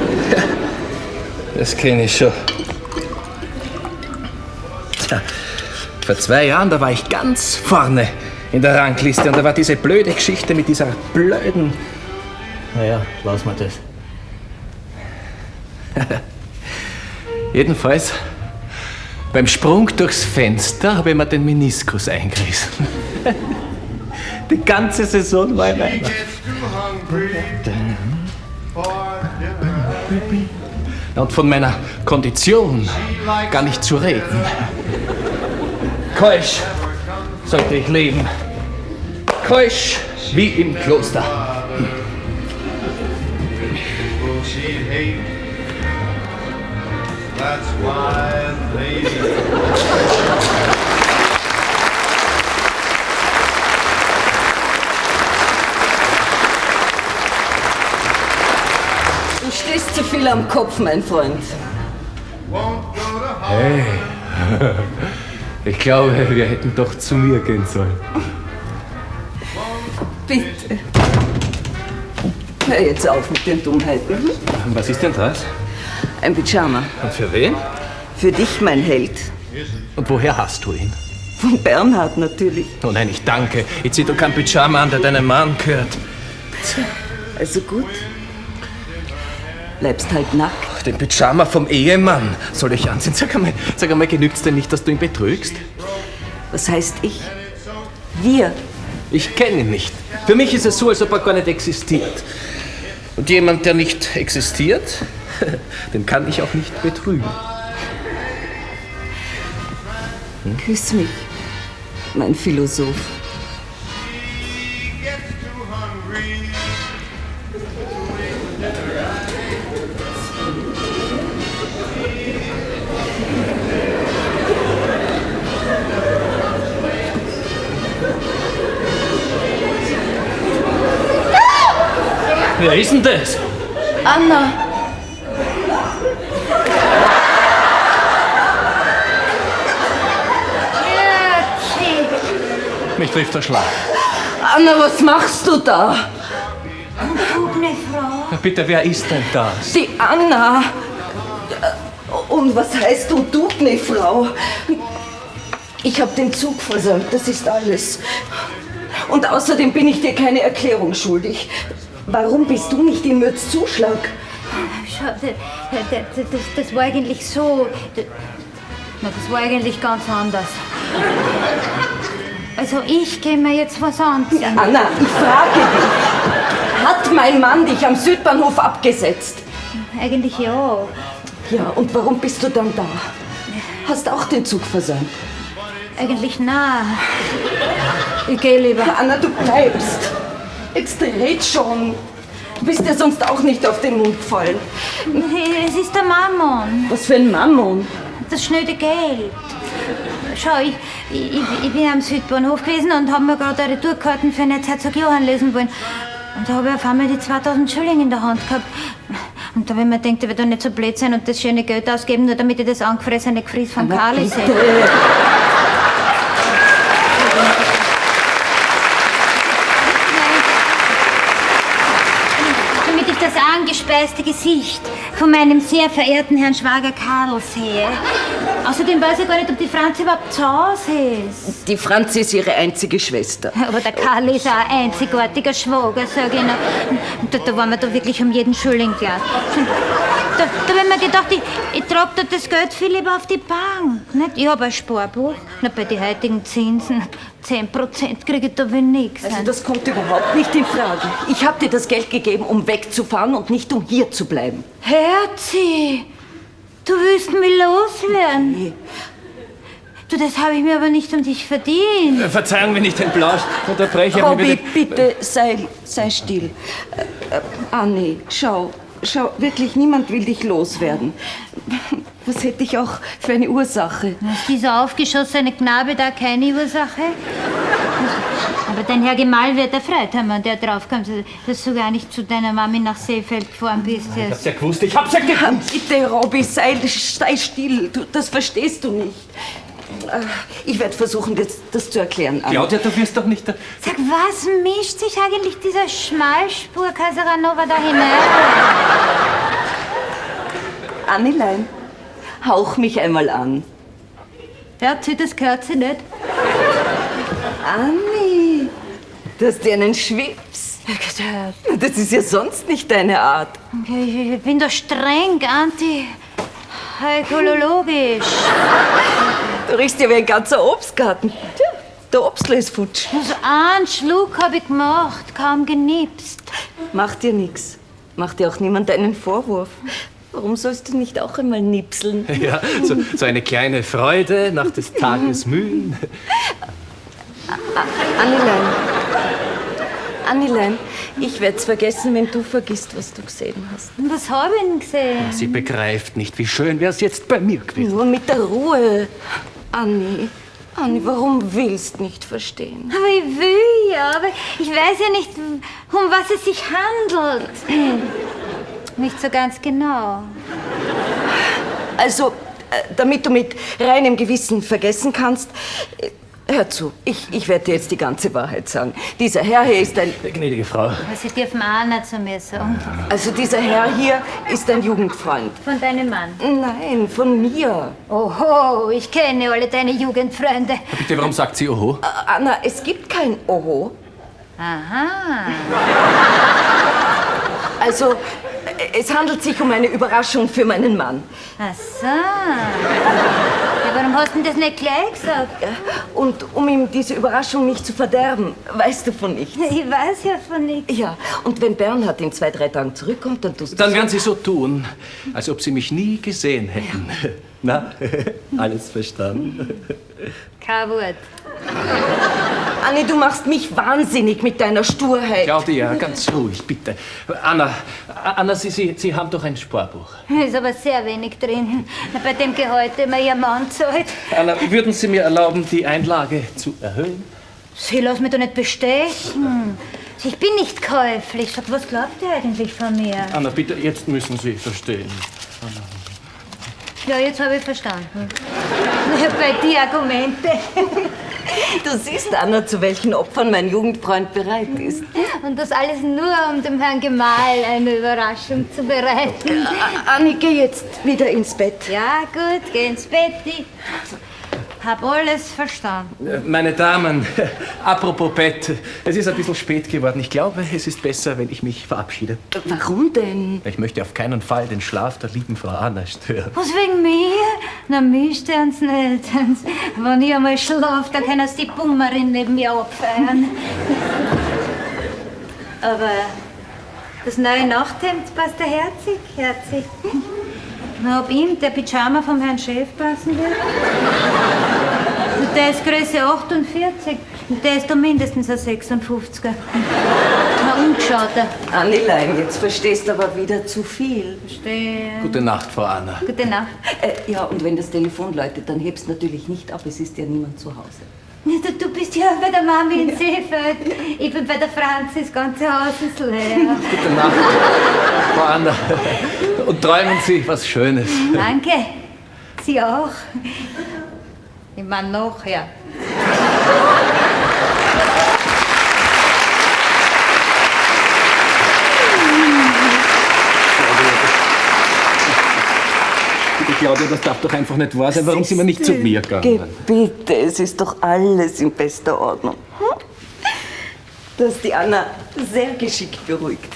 Das kenne ich schon. Tja, vor zwei Jahren, da war ich ganz vorne in der Rangliste und da war diese blöde Geschichte mit dieser blöden... Naja, lass mal das. Jedenfalls, beim Sprung durchs Fenster habe ich mir den Meniskus eingerissen. Die ganze Saison war ich meiner. Und von meiner Kondition gar nicht zu reden. Keusch sollte ich leben. Keusch wie im Kloster. hate, hate. That's why they. Du stehst zu viel am Kopf, mein Freund. Hey, ich glaube, wir hätten doch zu mir gehen sollen. Bitte. Hör jetzt auf mit den Dummheiten. Hm? Was ist denn das? Ein Pyjama. Und für wen? Für dich, mein Held. Und woher hast du ihn? Von Bernhard natürlich. Oh nein, ich danke. Ich zieh doch kein Pyjama an, der deinem Mann gehört. Also gut. Bleibst halt nackt. Den Pyjama vom Ehemann soll ich anziehen? Sag einmal, sag einmal, genügt's denn nicht, dass du ihn betrügst? Was heißt ich? Wir. Ich kenne ihn nicht. Für mich ist es so, als ob er gar nicht existiert. Und jemand, der nicht existiert, den kann ich auch nicht betrügen. Hm? Küss mich, mein Philosoph. Wer ist denn das? Anna. Mich trifft der Schlag. Anna, was machst du da? Gute Frau. Bitte, wer ist denn das? Die Anna. Und was heißt du, du, ne Frau? Ich habe den Zug versäumt, das ist alles. Und außerdem bin ich dir keine Erklärung schuldig. Warum bist du nicht im Mürzzuschlag? Schau, das, das, das, das war eigentlich so. Das, na, das war eigentlich ganz anders. Also ich gehe mir jetzt was anziehen. Anna, ich frage dich. Hat mein Mann dich am Südbahnhof abgesetzt? Eigentlich ja. Ja, und warum bist du dann da? Hast auch den Zug versäumt? Eigentlich na. Ich gehe lieber. Anna, du bleibst. Jetzt red schon. Du bist ja sonst auch nicht auf den Mund gefallen. Es ist der Mammon. Was für ein Mammon? Das schnöde Geld. Schau, ich, ich, ich bin am Südbahnhof gewesen und habe mir gerade eine Tourkarten für eine Herzog Johann lesen wollen. Und da habe ich auf einmal die zweitausend Schilling in der Hand gehabt. Und da habe ich mir gedacht, ich werde doch nicht so blöd sein und das schöne Geld ausgeben, nur damit ich das angefressene Gefries von Karli sehe. Damit ich das angespeiste Gesicht von meinem sehr verehrten Herrn Schwager Karl sehe. Außerdem weiß ich gar nicht, ob die Franzi überhaupt zu Hause ist. Die Franzi ist ihre einzige Schwester. Aber der Karl ist auch ein einzigartiger Schwager, sag ich noch. Da, da waren wir da wirklich um jeden Schilling klar. Da, da hab ich mir gedacht, ich, ich trage da das Geld viel lieber auf die Bank. Nicht? Ich habe ein Sparbuch. Na, bei den heutigen Zinsen, zehn Prozent kriege ich da wohl nichts. Also das kommt überhaupt nicht in Frage. Ich habe dir das Geld gegeben, um wegzufahren und nicht um hier zu bleiben. Herzi, du willst mich loswerden. Nee. Du, das habe ich mir aber nicht um dich verdient. Verzeihung, wenn ich den Plausch unterbreche. aber Robby, bitte- bitte, sei, sei still. Äh, äh, Anni, schau, schau, wirklich, niemand will dich loswerden. Was hätte ich auch für eine Ursache? Ist dieser aufgeschossene Knabe da keine Ursache? Aber dein Herr Gemahl wird erfreut haben, wenn der draufkommt, dass du gar nicht zu deiner Mami nach Seefeld gefahren bist. Ich hab's ja gewusst, ich hab's ja gewusst. Bitte, Robby, sei, sei still. Du, das verstehst du nicht. Äh, Ich werde versuchen, das, das zu erklären, Anni. Claudia, du wirst doch nicht... Sag, was mischt sich eigentlich dieser Schmalspur Casaranova da hinein? Annilein, hauch mich einmal an. Herzi, das gehört sie nicht. Anni, du hast dir einen Schwips. Das ist ja sonst nicht deine Art. Ich, ich bin da streng anti-ökologisch. Du riechst ja wie ein ganzer Obstgarten. Tja, der Obstler ist futsch. Also einen Schluck habe ich gemacht, kaum genipst. Macht dir nix. Macht dir auch niemand einen Vorwurf. Warum sollst du nicht auch einmal nipseln? Ja, so, so eine kleine Freude nach des Tages Mühen. Annilein, Annilein, ich werd's vergessen, wenn du vergisst, was du gesehen hast. Was habe ich denn gesehen? Sie begreift nicht, wie schön wär's jetzt bei mir gewesen. Nur mit der Ruhe. Anni, Anni, warum willst nicht verstehen? Aber ich will ja, aber ich weiß ja nicht, um was es sich handelt. Nicht so ganz genau. Also, äh, damit du mit reinem Gewissen vergessen kannst, äh, hör zu, ich, ich werde dir jetzt die ganze Wahrheit sagen. Dieser Herr hier ist ein... Gnädige Frau. Aber Sie dürfen auch nicht zu mir sagen. Also dieser Herr hier ist ein Jugendfreund. Von deinem Mann. Nein, von mir. Oho, ich kenne alle deine Jugendfreunde. Bitte, warum sagt sie Oho? Äh, Anna, es gibt kein Oho. Aha. Also, äh, es handelt sich um eine Überraschung für meinen Mann. Ach so. Ja, warum hast du denn das nicht gleich gesagt? Ja, und um ihm diese Überraschung nicht zu verderben, weißt du von nichts. Ich weiß ja von nichts. Ja, und wenn Bernhard in zwei, drei Tagen zurückkommt, dann tust du Dann so- werden Sie so tun, als ob Sie mich nie gesehen hätten. Na, alles verstanden? Kein Wort. Anni, du machst mich wahnsinnig mit deiner Sturheit. Claudia, ganz ruhig, bitte. Anna, Anna, Sie, Sie, Sie haben doch ein Sparbuch. Ist aber sehr wenig drin. Bei dem Gehalt, den mir Ihr Mann zahlt. Anna, würden Sie mir erlauben, die Einlage zu erhöhen? Sie lass mich doch nicht bestechen. Ich bin nicht käuflich. Sag, was glaubt ihr eigentlich von mir? Anna, bitte, jetzt müssen Sie verstehen. Ja, jetzt habe ich verstanden. Bei die Argumente. Du siehst, Anna, zu welchen Opfern mein Jugendfreund bereit ist. Und das alles nur, um dem Herrn Gemahl eine Überraschung zu bereiten. Anni, geh jetzt wieder ins Bett. Ja, gut, geh ins Bett. Ich hab alles verstanden. Meine Damen, apropos Bett, es ist ein bisschen spät geworden. Ich glaube, es ist besser, wenn ich mich verabschiede. Warum denn? Ich möchte auf keinen Fall den Schlaf der lieben Frau Anna stören. Was wegen mir? Na, mich stören's nicht. Wenn ich einmal schlaf, dann kann die Bummerin neben mir abfeiern. Aber das neue Nachthemd passt der herzig, herzig. Na, ob ihm der Pyjama vom Herrn Chef passen wird? Und der ist Größe achtundvierzig. Und der ist da mindestens ein sechsundfünfziger. Na, ungeschauter. Annilein, jetzt verstehst du aber wieder zu viel. Verstehe. Gute Nacht, Frau Anna. Gute Nacht. Äh, ja, und wenn das Telefon läutet, dann hebst natürlich nicht ab, es ist ja niemand zu Hause. Du, du bist ja bei der Mami in Seefeld. Ich bin bei der Franzi, das ganze Haus ist leer. Gute Nacht, Frau Anna. Und träumen Sie was Schönes. Danke. Sie auch. Ich meine noch, ja. Claudia, das darf doch einfach nicht wahr sein. Warum sind wir nicht zu mir gegangen? Bitte, es ist doch alles in bester Ordnung. Hm? Du hast die Anna sehr geschickt beruhigt.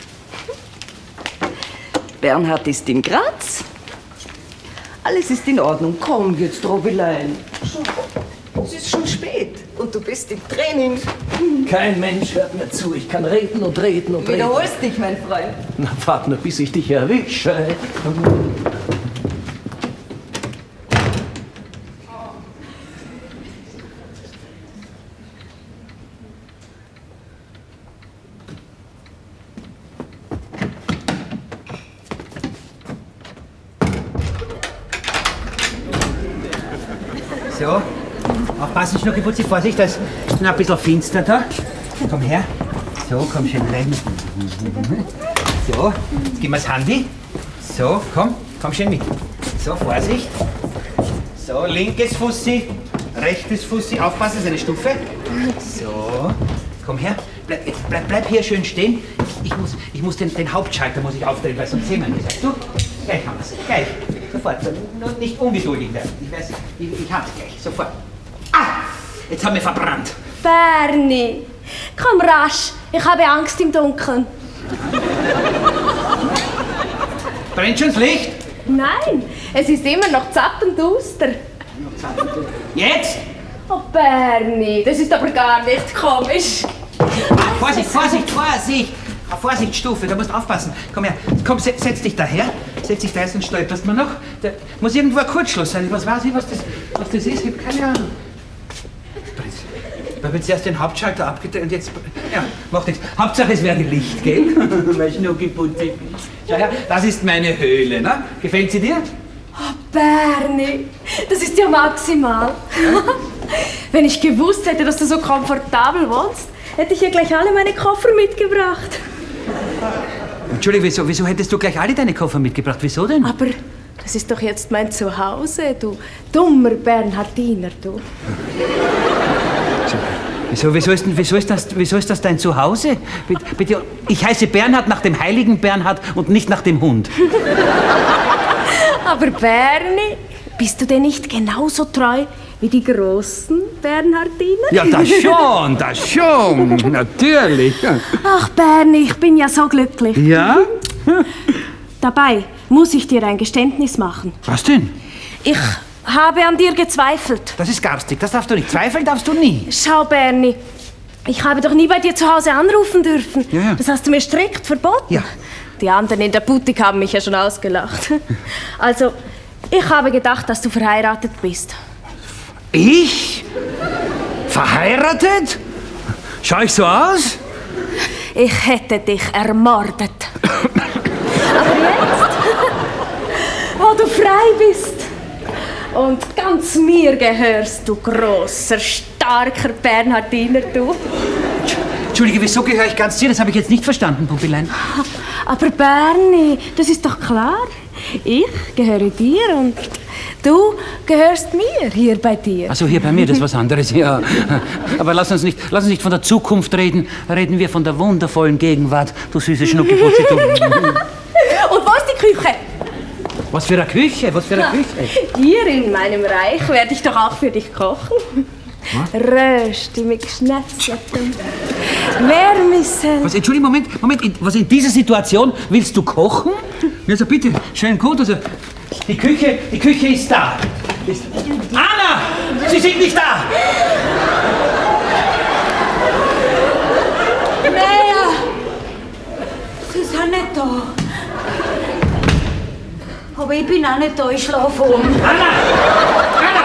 Bernhard ist in Graz. Alles ist in Ordnung. Komm jetzt, Robilein. Es ist schon spät und du bist im Training. Kein Mensch hört mir zu. Ich kann reden und reden und Du reden. wiederholst dich, mein Freund. Na, warte nur, bis ich dich erwische. So, aufpassen, Schnucki, putzi, Vorsicht, da ist noch ein bisschen finster da. Komm her. So, komm schön rein. So, jetzt gib mir das Handy. So, komm, komm schön mit. So, Vorsicht. So, linkes Fussi, rechtes Fussi, aufpassen, das ist eine Stufe. So, komm her. Bleib, jetzt, bleib, bleib hier schön stehen. Ich, ich muss, ich muss den, den Hauptschalter muss ich aufdrehen, weil sonst sehen wir nicht. Du, gleich haben wir es, gleich. Sofort, nur nicht ungeduldig werden. Ich weiß, ich, ich hab's gleich, sofort. Ah, jetzt haben wir verbrannt. Bernie, komm rasch. Ich habe Angst im Dunkeln. Brennt schon das Licht? Nein, es ist immer noch zatt und duster. Jetzt? Oh, Bernie, das ist aber gar nicht komisch. Ah, Vorsicht, Vorsicht, Vorsicht! Auf Vorsichtsstufe, da musst du aufpassen. Komm her, komm, setz, setz dich daher. Setz dich da, sonst stolperst man noch. Da muss irgendwo ein Kurzschluss sein. Was weiß ich, was das, was das ist? Ich hab keine Ahnung. Ich habe jetzt erst den Hauptschalter abgedreht und jetzt... Ja, macht nichts. Hauptsache es werde Licht, gell? Mein Schnuckiputzi. Schau her, das ist meine Höhle, ne? Gefällt sie dir? Oh, Bernie, das ist ja maximal. Wenn ich gewusst hätte, dass du so komfortabel wohnst, hätte ich ja gleich alle meine Koffer mitgebracht. Entschuldigung, wieso, wieso hättest du gleich alle deine Koffer mitgebracht? Wieso denn? Aber das ist doch jetzt mein Zuhause, du dummer Bernhardiner, du. Wieso, wieso, ist, denn- wieso, ist das, wieso ist das dein Zuhause? Bitte, bitte, ich heiße Bernhard nach dem heiligen Bernhard und nicht nach dem Hund. Aber Bernie, bist du denn nicht genauso treu wie die großen Bernhardiner? Ja, das schon, das schon, natürlich. Ach, Bernie, ich bin ja so glücklich. Ja? Dabei muss ich dir ein Geständnis machen. Was denn? Ich habe an dir gezweifelt. Das ist garstig, das darfst du nicht. Zweifeln darfst du nie. Schau, Bernie, ich habe doch nie bei dir zu Hause anrufen dürfen. Ja, ja. Das hast du mir strikt verboten. Ja. Die anderen in der Boutique haben mich ja schon ausgelacht. Also, ich habe gedacht, dass du verheiratet bist. Ich? Verheiratet? Schau ich so aus? Ich hätte dich ermordet. Aber jetzt, wo du frei bist und ganz mir gehörst, du großer, starker Bernhardiner, du. Entschuldige, wieso gehöre ich ganz dir? Das habe ich jetzt nicht verstanden, Puppilein. Aber Bernie, das ist doch klar. Ich gehöre dir und du gehörst mir hier bei dir. Also hier bei mir, das ist was anderes, ja. Aber lass uns nicht, lass uns nicht von der Zukunft reden. Reden wir von der wundervollen Gegenwart, du süße Schnuckiputzi, du. Und wo ist die Küche? Was für eine Küche, was für eine Küche. Hier in meinem Reich werde ich doch auch für dich kochen. Rösti mit geschnetzeltem Wärmissel. Was, Entschuldigung, Moment, Moment, in, was in dieser Situation willst du kochen? Also bitte, schön gut, also die Küche, die Küche ist da. Ist, Anna, Sie sind nicht da. Naja, sie ist auch nicht da. Aber ich bin auch nicht da, ich schlafe um. Anna, Anna.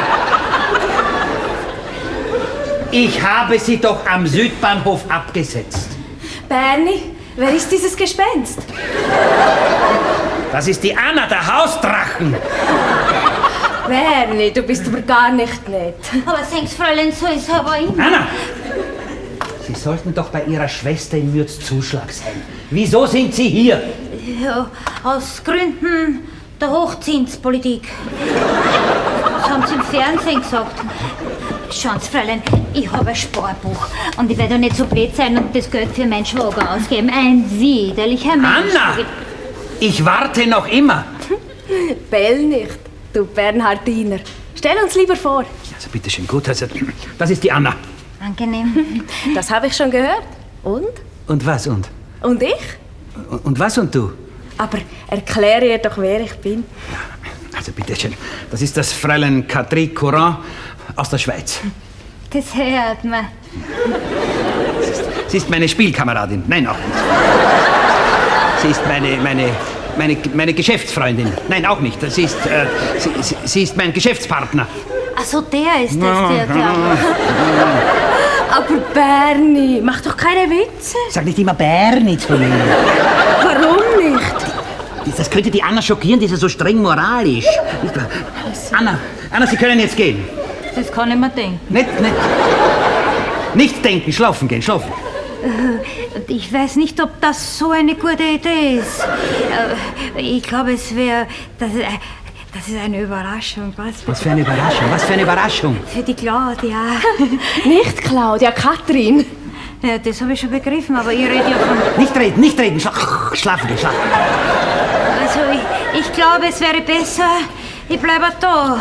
Ich habe sie doch am Südbahnhof abgesetzt. Bernie, wer ist dieses Gespenst? Das ist die Anna, der Hausdrachen. Bernie, du bist aber gar nicht nett. Aber sechs Fräulein, so ist aber immer. Anna! Sie sollten doch bei Ihrer Schwester in Mürz Zuschlag sein. Wieso sind Sie hier? Ja, aus Gründen der Hochzinspolitik. Das haben sie im Fernsehen gesagt. Schauen Sie, Fräulein, ich habe ein Sparbuch und ich werde doch nicht so blöd sein und das Geld für meinen Schwager ausgeben. Ein widerlicher Mensch. Anna! Ich warte noch immer. Bell nicht, du Bernhardiner. Stell uns lieber vor. Also bitteschön, gut, also, das ist die Anna. Angenehm. Das habe ich schon gehört. Und? Und was und? Und ich? Und, und was und du? Aber erkläre ihr doch, wer ich bin. Also bitteschön, das ist das Fräulein Catherine Courant aus der Schweiz. Das hört man. Sie ist meine Spielkameradin. Nein, auch nicht. Sie ist meine, meine, meine, meine Geschäftsfreundin. Nein, auch nicht. Sie ist, äh, sie, sie, sie ist mein Geschäftspartner. Ach so, der ist das, der, der. Aber Bernie, mach doch keine Witze. Sag nicht immer Bernie zu mir. Warum nicht? Das könnte die Anna schockieren, die ist ja so streng moralisch. Nicht wahr? Anna, Anna, Sie können jetzt gehen. Das kann ich mir denken. Nicht, nicht, nicht denken, schlafen gehen, schlafen. Ich weiß nicht, ob das so eine gute Idee ist. Äh, Ich glaube, es wäre... Das, ist- das ist eine Überraschung. Was, Was für eine Überraschung, was für eine Überraschung. für die Claudia. Nicht Claudia, Katrin. Ja, das habe ich schon begriffen, aber ihr redet ja von... Nicht reden, nicht reden, schla schlafen gehen, schlafen. Also, ich, ich glaube, es wäre besser, ich bleibe da.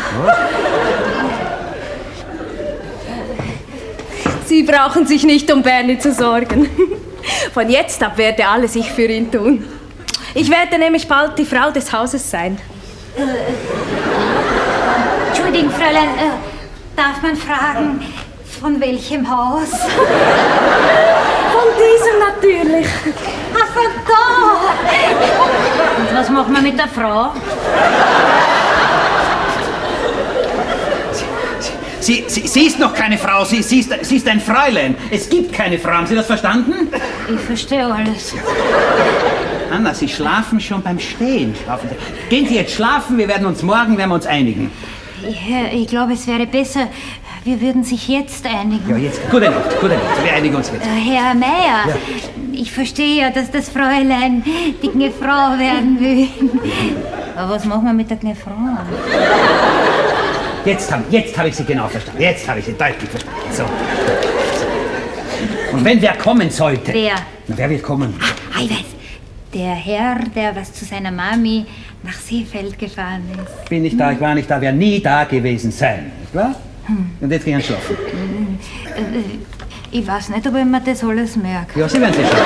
Sie brauchen sich nicht um Bernie zu sorgen. Von jetzt ab werde alles ich für ihn tun. Ich werde nämlich bald die Frau des Hauses sein. Entschuldigung, Fräulein, äh, darf man fragen, von welchem Haus? Von diesem natürlich. Ach, von da! Und was machen wir mit der Frau? Sie, sie, sie ist noch keine Frau, sie, sie, ist, sie ist ein Fräulein. Es gibt keine Frau, haben Sie das verstanden? Ich verstehe alles. Anna, Sie schlafen schon beim Stehen. Schlafen Sie. Gehen Sie jetzt schlafen, wir werden uns morgen werden wir uns einigen. Ich, ich glaube, es wäre besser, wir würden sich jetzt einigen. Ja, jetzt. Gute Nacht, gute Nacht. Wir einigen uns jetzt. Äh, Herr Meier, ja. Ich verstehe ja, dass das Fräulein die gne Frau werden will. Aber was machen wir mit der gne Frau? Jetzt habe jetzt hab ich Sie genau verstanden. Jetzt habe ich Sie deutlich verstanden. So. Und wenn wer kommen sollte... Wer? Na, wer wird kommen? Ah, ich weiß. Der Herr, der was zu seiner Mami nach Seefeld gefahren ist. Bin nicht da, ich war nicht da, werde nie da gewesen sein. Nicht wahr? Hm. Und jetzt gehen wir schlafen. Ich weiß nicht, ob ich mir das alles merke. Ja, Sie werden sich schon.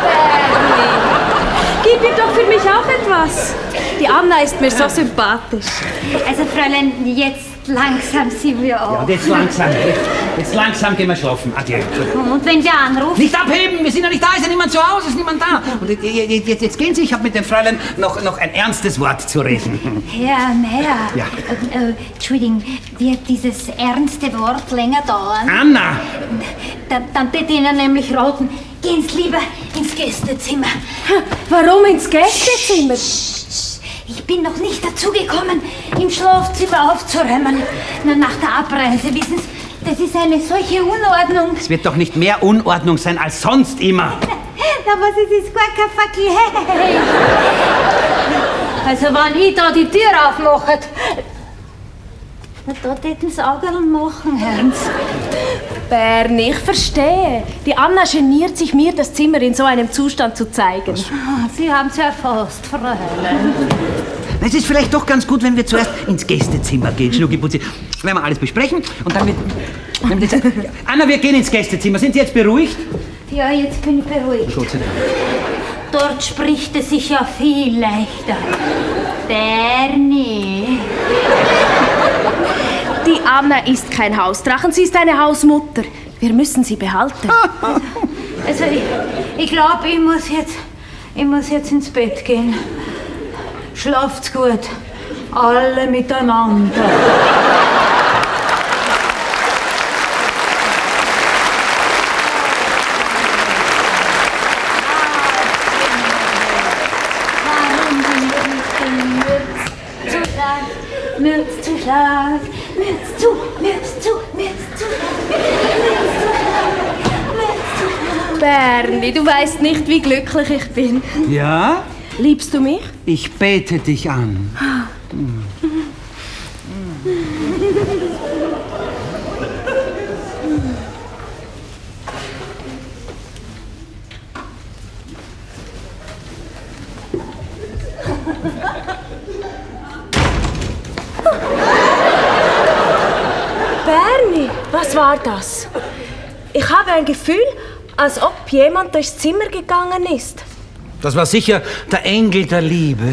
Gib ihr doch für mich auch etwas. Die Anna ist mir so sympathisch. Also, Fräulein, jetzt langsam sind wir auch. Ja, und jetzt langsam, jetzt, jetzt langsam gehen wir schlafen. Adieu. Und wenn der anruft? Nicht abheben, wir sind ja nicht da, ist ja niemand zu Hause, ist niemand da. Und jetzt, jetzt, jetzt gehen Sie, ich habe mit dem Fräulein noch, noch ein ernstes Wort zu reden. Herr Meier, Ja. äh, äh, Entschuldigung, wird dieses ernste Wort länger dauern? Anna! Dann, dann tät Ihnen nämlich raten, gehen Sie lieber ins Gästezimmer. Warum ins Gästezimmer? Ich bin noch nicht dazu gekommen, im Schlafzimmer aufzuräumen. Nur nach der Abreise, wissen Sie, das ist eine solche Unordnung. Es wird doch nicht mehr Unordnung sein als sonst immer. Na, was ist das? Gar kein Vergleich. Also, wenn ich da die Tür aufmache, na, da täten Sie Augen machen, Hans. Bernie, ich verstehe. Die Anna geniert sich, mir das Zimmer in so einem Zustand zu zeigen. Ah, Sie haben es erfasst, Fräulein. Es ist vielleicht doch ganz gut, wenn wir zuerst ins Gästezimmer gehen, Schnuckiputzi. Werden wir alles besprechen und dann wird... Wenn wir das, Anna, wir gehen ins Gästezimmer. Sind Sie jetzt beruhigt? Ja, jetzt bin ich beruhigt. Gott sei Dank. Dort spricht es sich ja viel leichter. Bernie. Die Anna ist kein Hausdrachen, sie ist eine Hausmutter. Wir müssen sie behalten. Also, ich, ich glaube, ich muss jetzt, ich muss jetzt ins Bett gehen. Schlaft's gut. Alle miteinander. Warum bin ich nicht zu stark? Mütz zu stark, Mütz zu, Mütz zu, Mütz zu, Mütz zu stark, Mütz zu stark. Bernie, du weißt nicht, wie glücklich ich bin. Ja? Liebst du mich? Ich bete dich an. Bernie, was war das? Ich habe ein Gefühl, als ob jemand durchs Zimmer gegangen ist. Das war sicher der Engel der Liebe.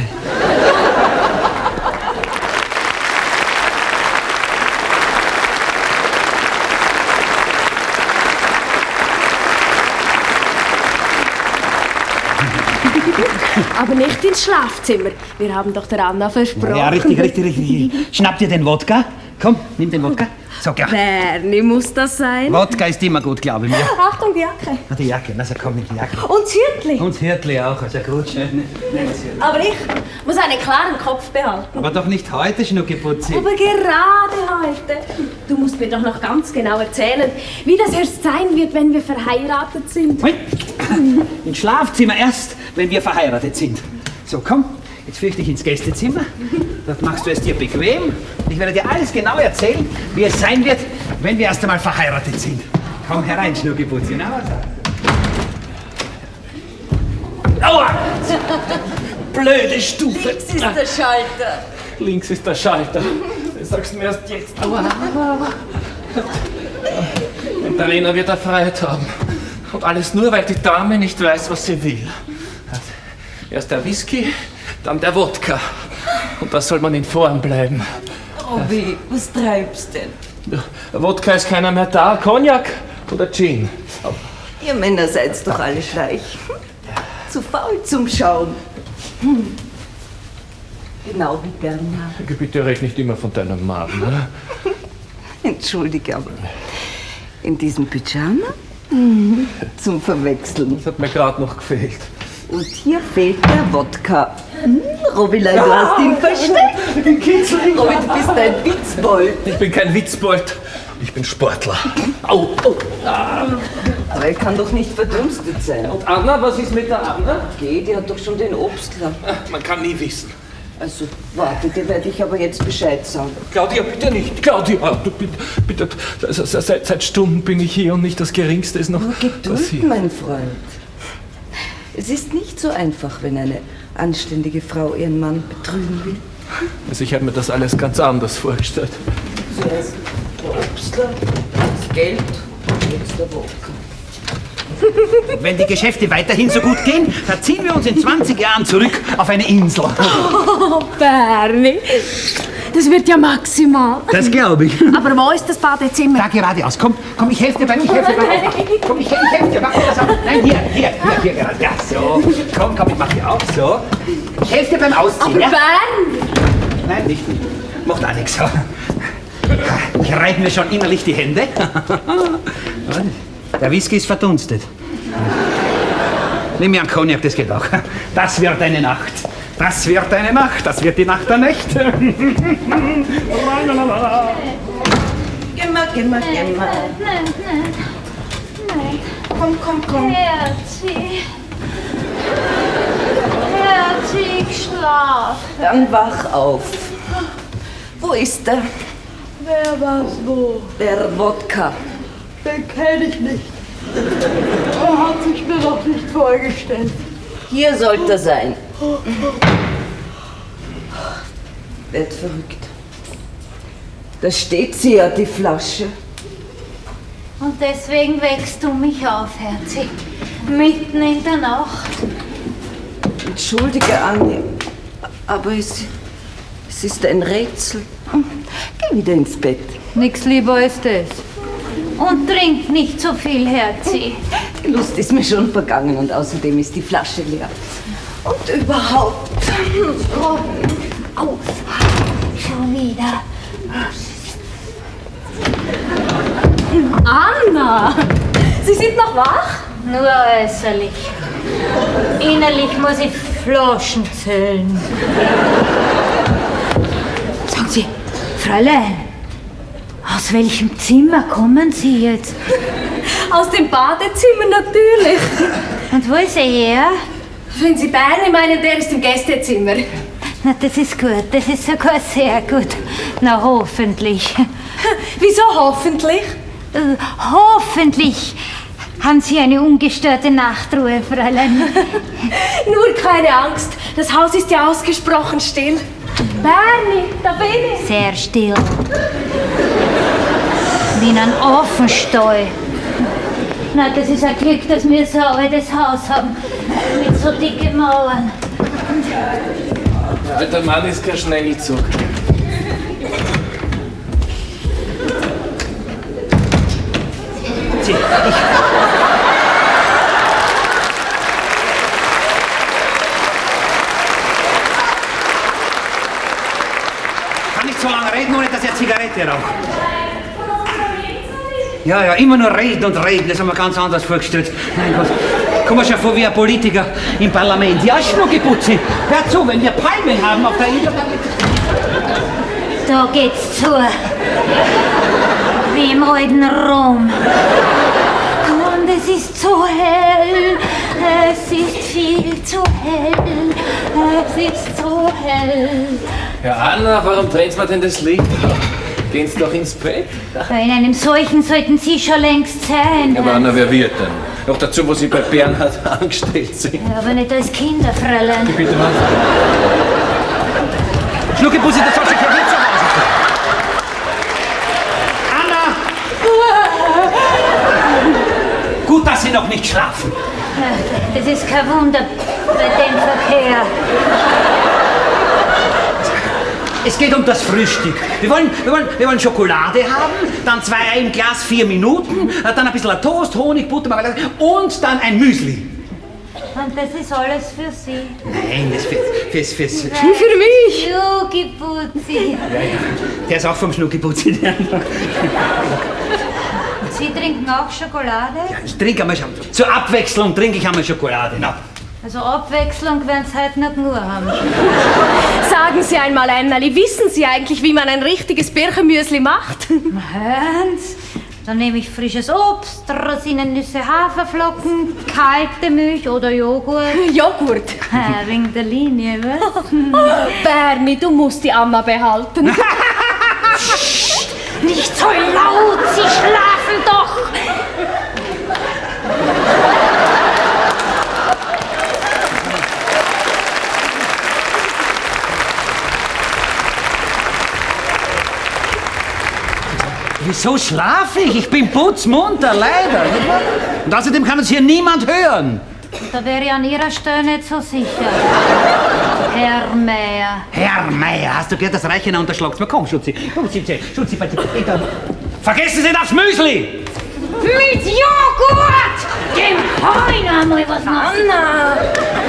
Aber nicht ins Schlafzimmer. Wir haben doch der Anna versprochen. Ja, richtig, richtig, richtig. Schnapp dir den Wodka. Komm, nimm den Wodka. So, ja. Bernie, muss das sein? Wodka ist immer gut, glaube ich mir. Achtung, die Jacke. Ah, die Jacke, also komm, nimm die Jacke. Und das Hütli. Und das Hürtli auch, also gut, schön. Nimm das Hürtli. Aber ich muss einen klaren Kopf behalten. Aber doch nicht heute, Schnuckiputzi. Aber gerade heute. Du musst mir doch noch ganz genau erzählen, wie das erst sein wird, wenn wir verheiratet sind. Hui. Ins Schlafzimmer erst, wenn wir verheiratet sind. So, komm, jetzt führe ich dich ins Gästezimmer. Dort machst du es dir bequem. Ich werde dir alles genau erzählen, wie es sein wird, wenn wir erst einmal verheiratet sind. Komm herein, Schnuckiputzi. Na, was? Aua! Blöde Stufe. Links ist der Schalter. Links ist der Schalter. Das sagst du mir erst jetzt. Aua, aua, aua. Und der Lena wird Freiheit haben. Und alles nur, weil die Dame nicht weiß, was sie will. Erst der Whisky, dann der Wodka. Und da soll man in Form bleiben. Robby, was treibst denn? Wodka ist keiner mehr da. Cognac oder Gin? Ihr Männer seid doch alle schleich. Zu faul zum Schauen. Hm. Genau wie Bernhard. Bitte red nicht immer von deinem Magen, oder? Entschuldige, aber in diesem Pyjama? Mhm. Zum Verwechseln. Das hat mir gerade noch gefehlt. Und hier fehlt der Wodka. Hm, Robilein, du hast ihn versteckt. Ich bin Kitzling. Robi, du bist ein Witzbold. Ich bin kein Witzbold. Ich bin Sportler. Au, au. Aber er kann doch nicht verdunstet sein. Und Anna, was ist mit der Anna? Geh, die hat doch schon den Obstler. Man kann nie wissen. Also, warte, dir werde ich aber jetzt Bescheid sagen. Claudia, bitte nicht. Claudia, du bitte, bitte. Seit, seit Stunden bin ich hier und nicht das Geringste ist noch Nur Geduld, passiert. mein Freund. Es ist nicht so einfach, wenn eine anständige Frau ihren Mann betrügen will. Also ich habe mir das alles ganz anders vorgestellt. Zuerst der Obstler, das Geld und jetzt der Wodka. Wenn die Geschäfte weiterhin so gut gehen, dann ziehen wir uns in zwanzig Jahren zurück auf eine Insel. Oh, Bernie, das wird ja maximal. Das glaube ich. Aber wo ist das Badezimmer? Da geradeaus. Komm, komm, ich helfe dir beim, ich helfe dir beim Aufmachen. Komm, ich, ich helfe dir. Mach dir das auf. Nein, hier, hier, hier, hier gerade. Ja, so. Komm, komm, ich mach dir auf. So. Ich helfe dir beim Ausziehen, ja? Bernie! Nein, nicht. Macht auch nichts. Ich reibe mir schon innerlich die Hände. Der Whisky ist verdunstet. Nimm mir einen Cognac, das geht auch. Das wird eine Nacht. Das wird eine Nacht. Das wird die Nacht der Nächte. Geh mal, geh mal, geh mal. Nein, nein, nein. Komm, komm, komm. Herzi. Herzi, ich schlaf. Dann wach auf. Wo ist er? Wer war's wo? Der Wodka. Den kenn ich nicht. Er hat sich mir noch nicht vorgestellt. Hier sollte er sein. Werd verrückt. Da steht sie ja, die Flasche. Und deswegen wächst du mich auf, Herzi. Mitten in der Nacht. Entschuldige, Anni, aber es, es ist ein Rätsel. Hm, Geh wieder ins Bett. Nix lieber als das. Und trink nicht so viel, Herzi. Die Lust ist mir schon vergangen und außerdem ist die Flasche leer. Und überhaupt. Oh, au, schon wieder. Anna! Sie sind noch wach? Nur äußerlich. Innerlich muss ich Flaschen zählen. Sagen Sie, Fräulein, aus welchem Zimmer kommen Sie jetzt? Aus dem Badezimmer natürlich. Und wo ist er her? Wenn Sie Bernie meinen, der ist im Gästezimmer. Na, das ist gut, das ist sogar sehr gut. Na, hoffentlich. Wieso hoffentlich? Äh, hoffentlich haben Sie eine ungestörte Nachtruhe, Fräulein. Nur keine Angst, das Haus ist ja ausgesprochen still. Bernie, da bin ich. Sehr still. Wie in einem Offenstall. Na, das ist ein Glück, dass wir so ein altes Haus haben. Mit so dicken Mauern. Der alte Mann ist kein Schnellzug. Sie, ich, kann nicht so lange reden, ohne dass er Zigarette raucht. Ja, ja, immer nur reden und reden, das haben wir ganz anders vorgestellt. Mein Gott, komm mir schon vor wie ein Politiker im Parlament. Ja, Schnuckiputzi, hör zu, wenn wir Palmen haben auf der Insel, dann... Da geht's zu. Wie im alten Rom. Und es ist so hell. Es ist viel zu hell. Es ist so hell. Ja, Anna, warum drehen wir denn das Licht? Gehen Sie doch ins Bett. In einem solchen sollten Sie schon längst sein. Ja, aber Anna, wer wird denn? Noch dazu, wo Sie bei Bernhard angestellt sind. Ja, aber nicht als Kinderfräulein. Bitte was? Schnuckiputzi, das soll sich ja nicht zu Hause sein. Anna! Gut, dass Sie noch nicht schlafen. Das ist kein Wunder bei dem Verkehr. Es geht um das Frühstück. Wir wollen, wir wollen, wir wollen Schokolade haben, dann zwei Eier im Glas, vier Minuten, dann ein bisschen Toast, Honig, Butter, Marmelade und dann ein Müsli. Und das ist alles für Sie. Nein, das fürs... fürs, fürs Für mich. Schnuckiputzi. ja, ja. Der ist auch vom Schnuckiputzi. Der noch. Sie trinken auch Schokolade? Ja, ich trinke einmal schon. Zur Abwechslung trinke ich einmal Schokolade. Na. Also Abwechslung werden Sie heute nicht nur haben. Sagen Sie einmal, Anneli, wissen Sie eigentlich, wie man ein richtiges Birchenmüsli macht? Hören Sie, dann nehme ich frisches Obst, Rosinen, Nüsse, Haferflocken, kalte Milch oder Joghurt. Joghurt. Wegen der Linie, was? Bernie, du musst die Anna behalten. Nicht so laut, Sie schlafen doch! Wieso schlafe ich? Ich bin putzmunter, leider. Und außerdem kann uns hier niemand hören. Da wäre ich an Ihrer Stelle nicht so sicher. Herr Meier. Herr Meier, hast du gehört, das Reichen unterschlagt? Komm, Schutzi. Komm, Schutzi, Schutzi, bitte. Vergessen Sie das Müsli! Mit Joghurt! Dem Heun einmal was noch. Anna.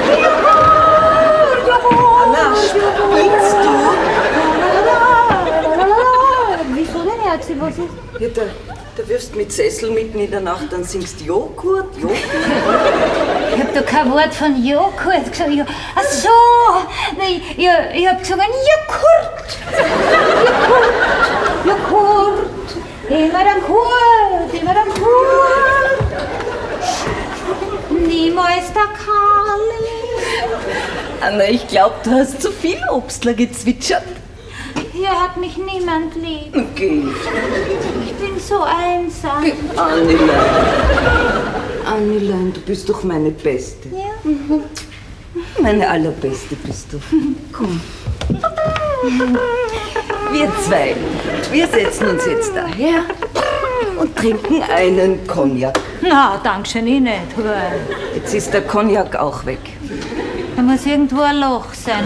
Anna, spielst du? Wieso denn, Herzi, was ist? Ja, da, da wirfst mit Sessel mitten in der Nacht, dann singst Joghurt, Joghurt. Ich hab doch kein Wort von Joghurt gesagt. Ich, ach so, nein, ich, ich hab gesagt Joghurt. Joghurt, Joghurt. Immer dann Kurt, immer dann Kurt. Niemals der Kali. Anna, ich glaub, du hast zu viel Obstler gezwitschert. Hier hat mich niemand lieb. Okay. Ich bin so einsam. Annelein. Annelein, du bist doch meine Beste. Ja. Meine allerbeste bist du. Komm. Wir zwei, wir setzen uns jetzt daher und trinken einen Cognac. Na, danke schön, ich nicht. Jetzt ist der Cognac auch weg. Da muss irgendwo ein Loch sein.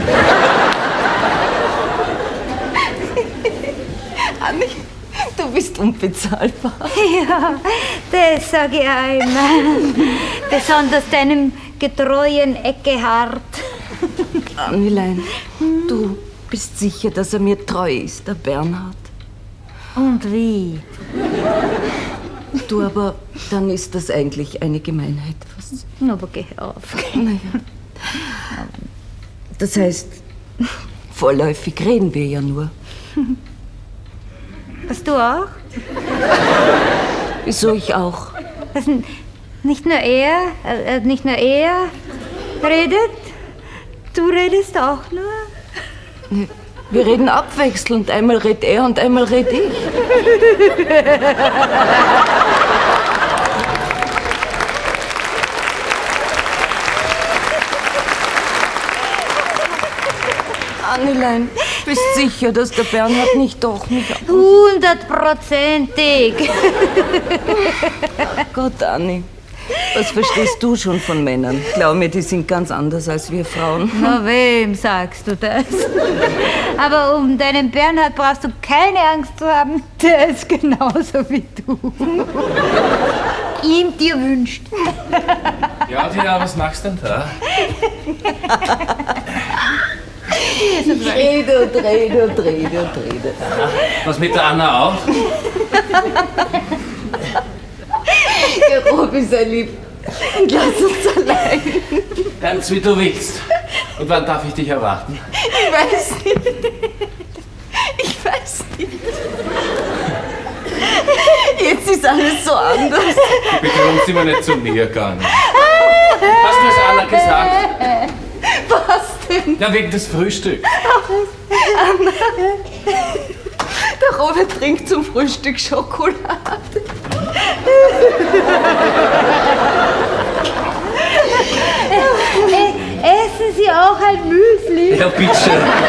Anni, du bist unbezahlbar. Ja, das sag ich einmal. Besonders deinem getreuen Eckehard. Annelein, du bist sicher, dass er mir treu ist, der Bernhard. Und wie? Du, aber dann ist das eigentlich eine Gemeinheit. Was? Na, aber geh auf. Naja. Das heißt, vorläufig reden wir ja nur. Was, du auch? Wieso ich auch? Was, n- nicht nur er, äh, äh, nicht nur er redet, du redest auch nur. Wir reden abwechselnd. Einmal redet er und einmal red ich. Annelein, bist sicher, dass der Bernhard nicht doch mich... Hundertprozentig. Gott, Anni, was verstehst du schon von Männern? Glaub mir, die sind ganz anders als wir Frauen. Na, wem sagst du das? Aber um deinen Bernhard brauchst du keine Angst zu haben. Der ist genauso wie du. Ihm dir wünscht. Ja, Tina, was machst du denn da? Rede und rede und rede und rede. Was mit der Anna auch? Der Robby sei lieb. Lass uns allein. Ganz wie du willst. Und wann darf ich dich erwarten? Ich weiß nicht. Ich weiß nicht. Jetzt ist alles so anders. Bitte warum sind wir nicht zu mir gegangen? Hast du es Anna gesagt? Was denn? Ja, wegen des Frühstücks. Der Robert trinkt zum Frühstück Schokolade. Äh, essen Sie auch ein Müsli? Ja, bitte.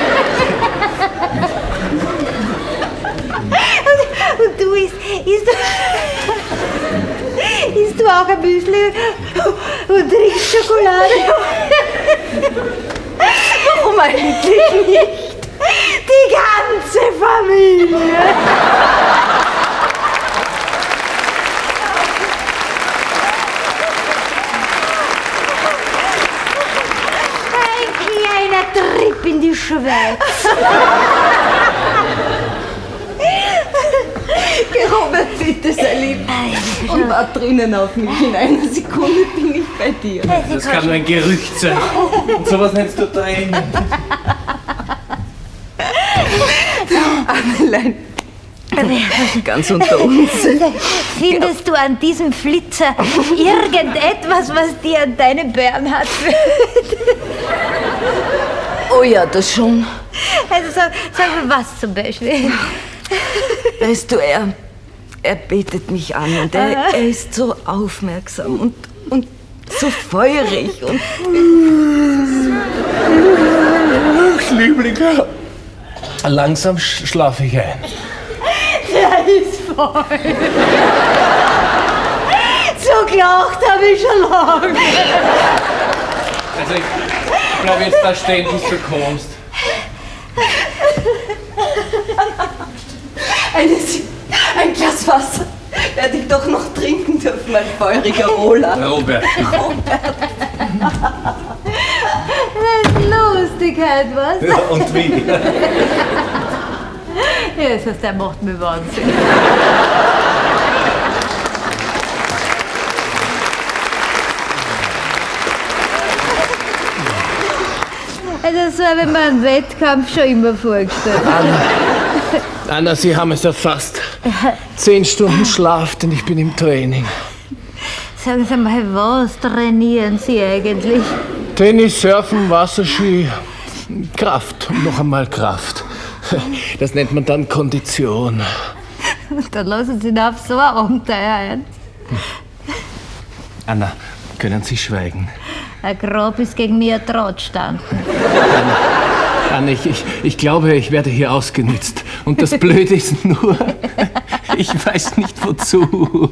Und du isst, isst, du, isst du auch ein Müsli und trinkst Schokolade? Warum eigentlich nicht? Die ganze Familie! weit. Geh, Robert, bitte, sei lieb. Und wart drinnen auf mich. In einer Sekunde bin ich bei dir. Das kann nur ein Gerücht sein. Und sowas nennst du Tränen. Annelein, ganz unter uns. Findest du an diesem Flitzer irgendetwas, was dir an deinem Bernhard führt? Oh ja, das schon. Also sag, sag mir was zum Beispiel. Weißt du, er, er betet mich an und er, er ist so aufmerksam und, und so feurig. Und Ach, Liebling, langsam sch- schlafe ich ein. Der ist voll. So gelacht habe ich schon lange. Also ich bleib jetzt da stehen, bis du kommst. Eines, ein Glas Wasser werde ich doch noch trinken dürfen, mein feuriger Roland. Robert. Das ist Lustigkeit, was? Ja, und wie? Jesus, der macht mich wahnsinnig. Also so habe ich mir einen Wettkampf schon immer vorgestellt. Anna, Sie haben es erfasst. Zehn Stunden Schlaf, denn ich bin im Training. Sagen Sie mal, was trainieren Sie eigentlich? Tennis, Surfen, Wasserski, Kraft und noch einmal Kraft. Das nennt man dann Kondition. Dann lassen Sie ihn auf so ein Abenteuer ein. Anna, können Sie schweigen? Ein Grab ist gegen mich ein Draht gestanden. Anna, ich, ich, ich glaube, ich werde hier ausgenützt. Und das Blöde ist nur, ich weiß nicht wozu.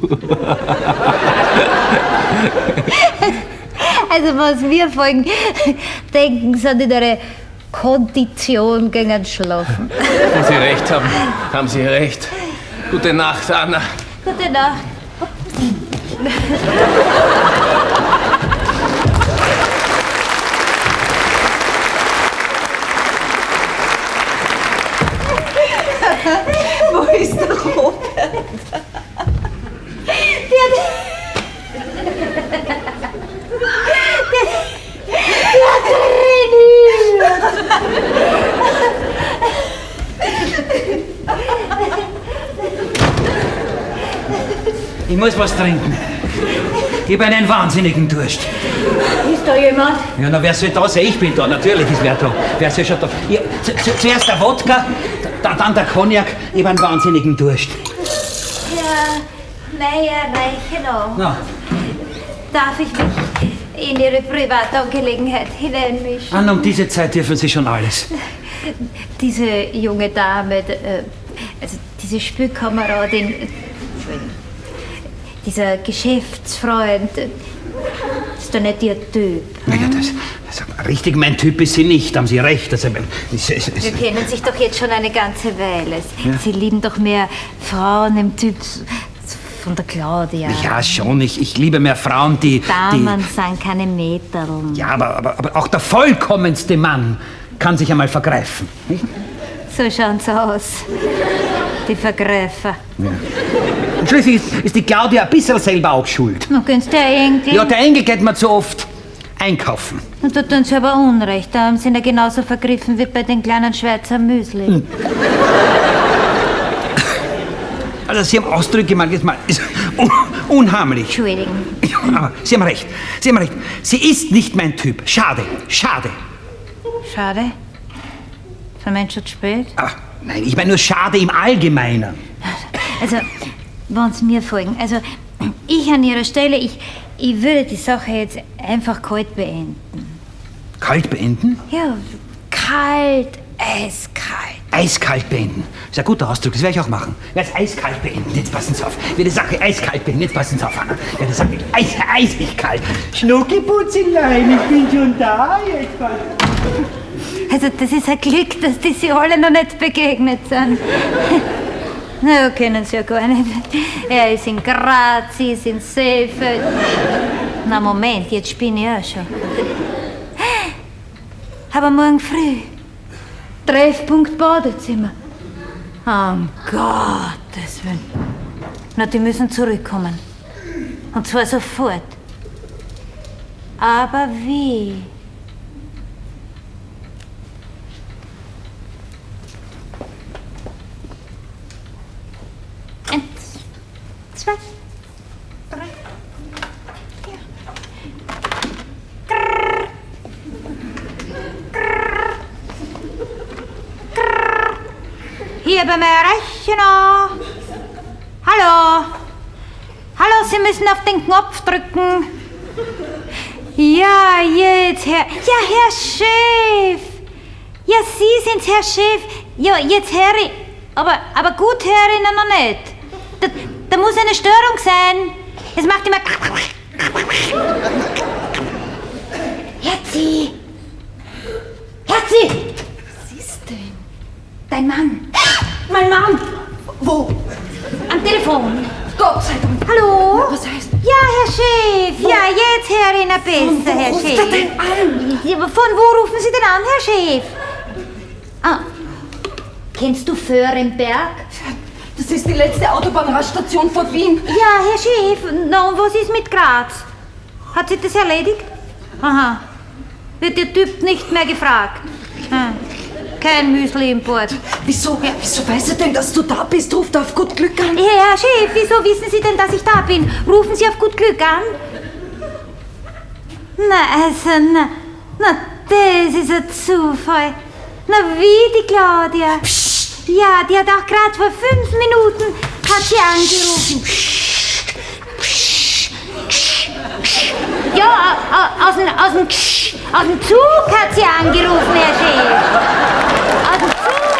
Also was wir folgen, denken Sie an Ihre Kondition gegen den Schlafen. Wenn Sie recht haben, haben Sie recht. Gute Nacht, Anna. Gute Nacht. Wo ist der Robert? Ich muss was trinken. Ich habe einen wahnsinnigen Durst. Ist da jemand? Ja, na, wer soll da sein? Ich bin da, natürlich ist wer da. Wer soll schon da? Ja, zu, zu, zuerst der Wodka, da, dann der Cognac. Ich habe einen wahnsinnigen Durst. Herr Meier-Reichenau, Na, darf ich mich in Ihre Privatangelegenheit hineinmischen? Anna, um diese Zeit dürfen Sie schon alles. Diese junge Dame, äh, also diese Spielkameradin, äh, dieser Geschäftsfreund, äh, ist doch nicht Ihr Typ. Naja, das, das, richtig mein Typ ist sie nicht, haben Sie recht. Also, es, es, es, Wir kennen sich doch jetzt schon eine ganze Weile. Sie lieben doch mehr Frauen im Typ von der Claudia. ja, schon. Ich, ich liebe mehr Frauen, die... Damen die sind keine Meterln. ja, aber, aber, aber auch der vollkommenste Mann kann sich einmal vergreifen. Nicht? So schauen sie aus, die Vergreifer. Und schließlich ist, ist die Claudia ein bisschen selber auch schuld. Na, gönnst der Enkel? Ja, der Enkel geht mir zu oft einkaufen. Und da tun sie aber Unrecht. Da haben sie ihn ja genauso vergriffen wie bei den kleinen Schweizer Müsli. Also Sie haben Ausdrücke manches Mal. Ist un unheimlich. Entschuldigung. Ja, aber Sie haben recht. Sie haben recht. Sie ist nicht mein Typ. Schade. Schade. Schade. Ist der Mensch schon zu spät? Ach, nein, ich meine nur schade im Allgemeinen. Also, wenn Sie mir folgen, also ich an Ihrer Stelle, ich, ich würde die Sache jetzt einfach kalt beenden. Kalt beenden? Ja, kalt, eiskalt. Eiskalt beenden. Das ist ein guter Ausdruck, das werde ich auch machen. Ich werde es eiskalt beenden. Jetzt passen Sie auf. Ich werde die Sache eiskalt beenden. Jetzt passen Sie auf, Anna. Ich werde die Sache eis eisig kalt. Schnuckiputzelein, ich bin schon da jetzt. Also das ist ein Glück, dass die Sie alle noch nicht begegnet sind. Na, kennen Sie ja gar nicht. Er ist in Graz, Sie ist in Seefeld. Na Moment, jetzt bin ich auch schon. Aber morgen früh, Treffpunkt Badezimmer. Um Gottes Willen. Na, die müssen zurückkommen. Und zwar sofort. Aber wie? Eins, zwei, drei, vier. Grrr. Grrr. Grrr. Hier bei mir Rechner. Hallo. Hallo, Sie müssen auf den Knopf drücken. Ja, jetzt, Herr... Ja, Herr Chef. Ja, Sie sind Herr Chef. Ja, jetzt höre ich... Aber, aber gut höre ich ihn noch nicht. Da, da muss eine Störung sein. Es macht immer... Herzi! Herzi! Was ist denn? Dein Mann. Mein Mann. Wo? Am Telefon. Gott sei Dank. Hallo? Was heißt? Ja, Herr Chef. Ja, jetzt höre ich ihn besser, Von wo Herr ruft Chef. er denn an? Ja, aber von wo rufen Sie denn an, Herr Chef? Ah. Kennst du Föhrenberg? Das ist die letzte Autobahnraststation vor Wien. Ja, Herr Chef. Na, und was ist mit Graz? Hat sich das erledigt? Aha. Wird der Typ nicht mehr gefragt? Hm. Kein Müsli-Import. Wieso, wieso weiß er denn, dass du da bist? Ruft er auf gut Glück an. Ja, Herr Chef, wieso wissen Sie denn, dass ich da bin? Rufen Sie auf gut Glück an? Na, also, na, na, das ist ein Zufall. Na, wie die Claudia? Psst. Ja, die hat auch gerade vor fünf Minuten hat sie angerufen. Ja, au- aus dem, aus dem, aus dem Zug hat sie angerufen, Herr Chef. Aus dem Zug,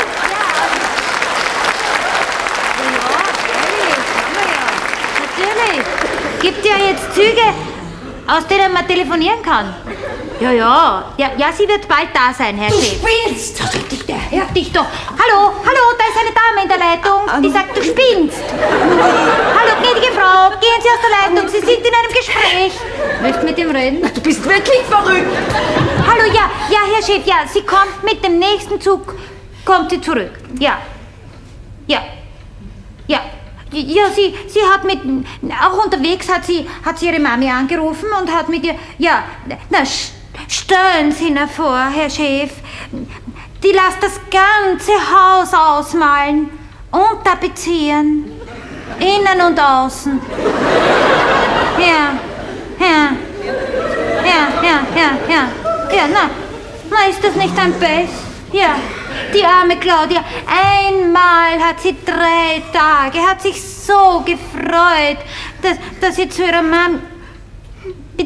ja. Natürlich. Gibt ja jetzt Züge, aus denen man telefonieren kann. Ja, ja. Ja, ja, sie wird bald da sein, Herr Du Chef. spinnst! Der hört dich doch. Hallo, hallo, da ist eine Dame in der Leitung, die sagt, du spinnst. Hallo, gnädige Frau, gehen Sie aus der Leitung, Sie sind in einem Gespräch. Möchtest mit ihm reden? Du bist wirklich verrückt! Hallo, ja, ja, Herr Chef, ja, sie kommt mit dem nächsten Zug, kommt sie zurück. Ja, ja, ja. Ja, sie, sie hat mit, auch unterwegs hat sie, hat sie ihre Mami angerufen und hat mit ihr, ja, na, stellen Sie ihn vor, Herr Chef. Die lässt das ganze Haus ausmalen und tapezieren. Innen und außen. Ja, ja, ja, ja, ja, ja, ja, na, na, ist das nicht ein Pech? Ja, die arme Claudia, einmal hat sie drei Tage, hat sich so gefreut, dass, dass sie zu ihrer Mama... Bitte?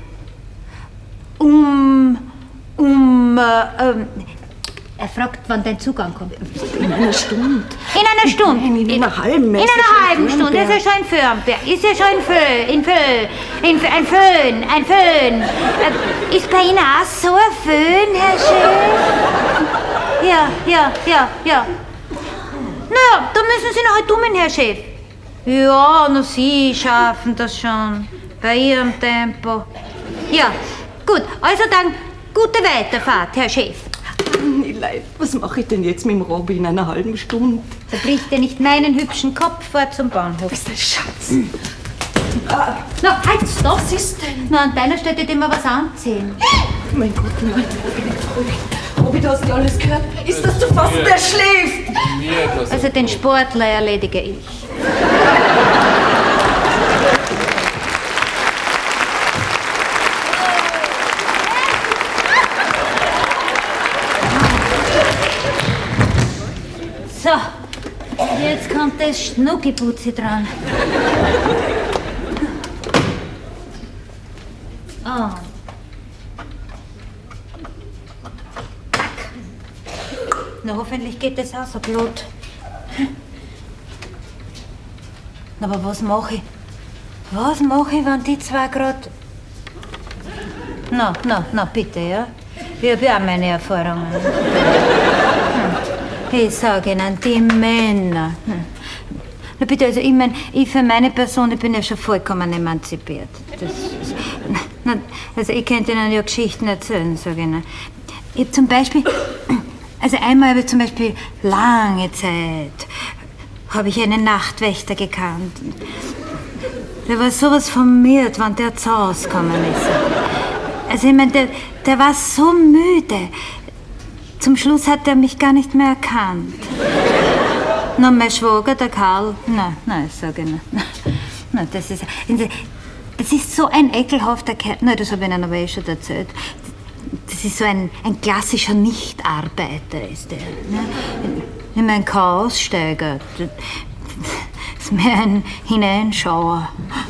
Um, um, äh, ähm, er fragt, wann dein Zug ankommt. In einer Stunde. In einer Stunde? Nein, in einer halben. In einer halben Stunde, ist er schon in Föhrenberg. Ist er schon in Föhn, in Föhn, in Föhn, ein Föhn, ein Föhn. Äh, Ist bei Ihnen auch so ein Föhn, Herr Chef? Ja, ja, ja, ja. Na, da müssen Sie noch halt dummen, Herr Chef. Ja, na, Sie schaffen das schon. Bei Ihrem Tempo. Ja, gut, also dann gute Weiterfahrt, Herr Chef. Leid, was mache ich denn jetzt mit dem Robby in einer halben Stunde? Zerbricht dir nicht meinen hübschen Kopf vor zum Bahnhof. Bist ein Schatz. Hm. Ah. Na, halt, stopp! Was ist denn? Na, an deiner Stelle dir mal was anziehen. Mein Gott, nein, bin ich verrückt. Robby, du hast ja alles gehört. Ist das zu fassen? Der schläft! Also den Sportler erledige ich. So, jetzt kommt das Schnuckiputzi dran. Oh. Zack. Na, hoffentlich geht das außer Blut. Aber was mache ich? Was mache ich, wenn die zwei grad... Na, na, na, bitte, ja? Ich habe ja auch meine Erfahrungen. Ich sage Ihnen, die Männer. Na bitte, also ich meine, ich für meine Person, ich bin ja schon vollkommen emanzipiert. Das ist, na, also ich könnte Ihnen ja Geschichten erzählen, sage ich Ihnen. Ich habe zum Beispiel Also einmal habe ich zum Beispiel lange Zeit habe ich einen Nachtwächter gekannt. Der war sowas vermehrt, wenn der zu Hause gekommen ist. Also ich meine, der, der war so müde. Zum Schluss hat er mich gar nicht mehr erkannt. Na, mein Schwager, der Karl, nein, nein, sag ich nicht. Nein, das ist, das ist so ein ekelhafter Kerl. Nein, das habe ich Ihnen aber eh schon erzählt. Das ist so ein, ein klassischer Nichtarbeiter, ist der. Ne? Ich meine, kein Aussteiger. Das ist mehr ein Hineinschauer.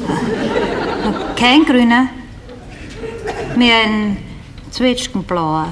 Kein Grüner, mehr ein Zwetschgenblauer.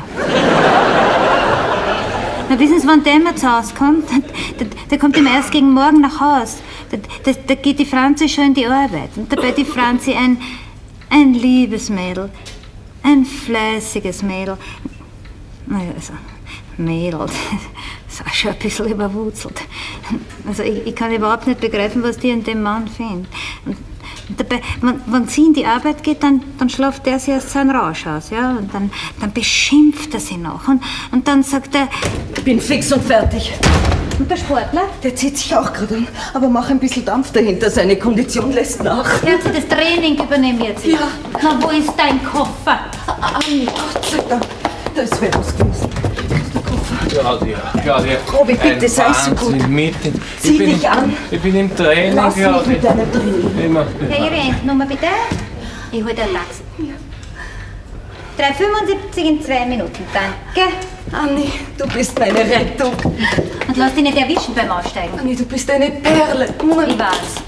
Na, wissen Sie, wann der immer zu Hause kommt? Der, der kommt immer erst gegen morgen nach Haus. Da, da, da geht die Franzi schon in die Arbeit. Und dabei die Franzi ein, ein liebes Mädel. Ein fleißiges Mädel. Naja, also, Mädel, das ist auch schon ein bisschen überwurzelt. Also, ich, ich kann überhaupt nicht begreifen, was die an dem Mann findet. Und dabei, wenn, wenn sie in die Arbeit geht, dann, dann schlaft der sich erst seinen Rausch aus, ja? Und dann, dann beschimpft er sie noch. Und, und dann sagt er, Ich bin fix und fertig. und der Sportler? Der zieht sich auch gerade an, aber mach ein bisschen Dampf dahinter. Seine Kondition lässt nach. Der hat sich das Training übernehmen jetzt. Ja. Na, wo ist dein Koffer? Anni, Gott sei Dank, das wäre was gewesen. Claudia, Claudia. Robi, bitte, ein sei so gut. Wahnsinn, Mit, ich Zieh bin, dich an. Ich bin im Training, Lass mich Claudia. mit deiner Training. Ich mach Ja, Ihre Endnummer bitte. Ich hol dir ein Taxi. drei fünfundsiebzig in zwei Minuten, danke. Anni, du bist meine Rettung. Und lass dich nicht erwischen beim Aussteigen. Anni, du bist eine Perle. Ich weiß.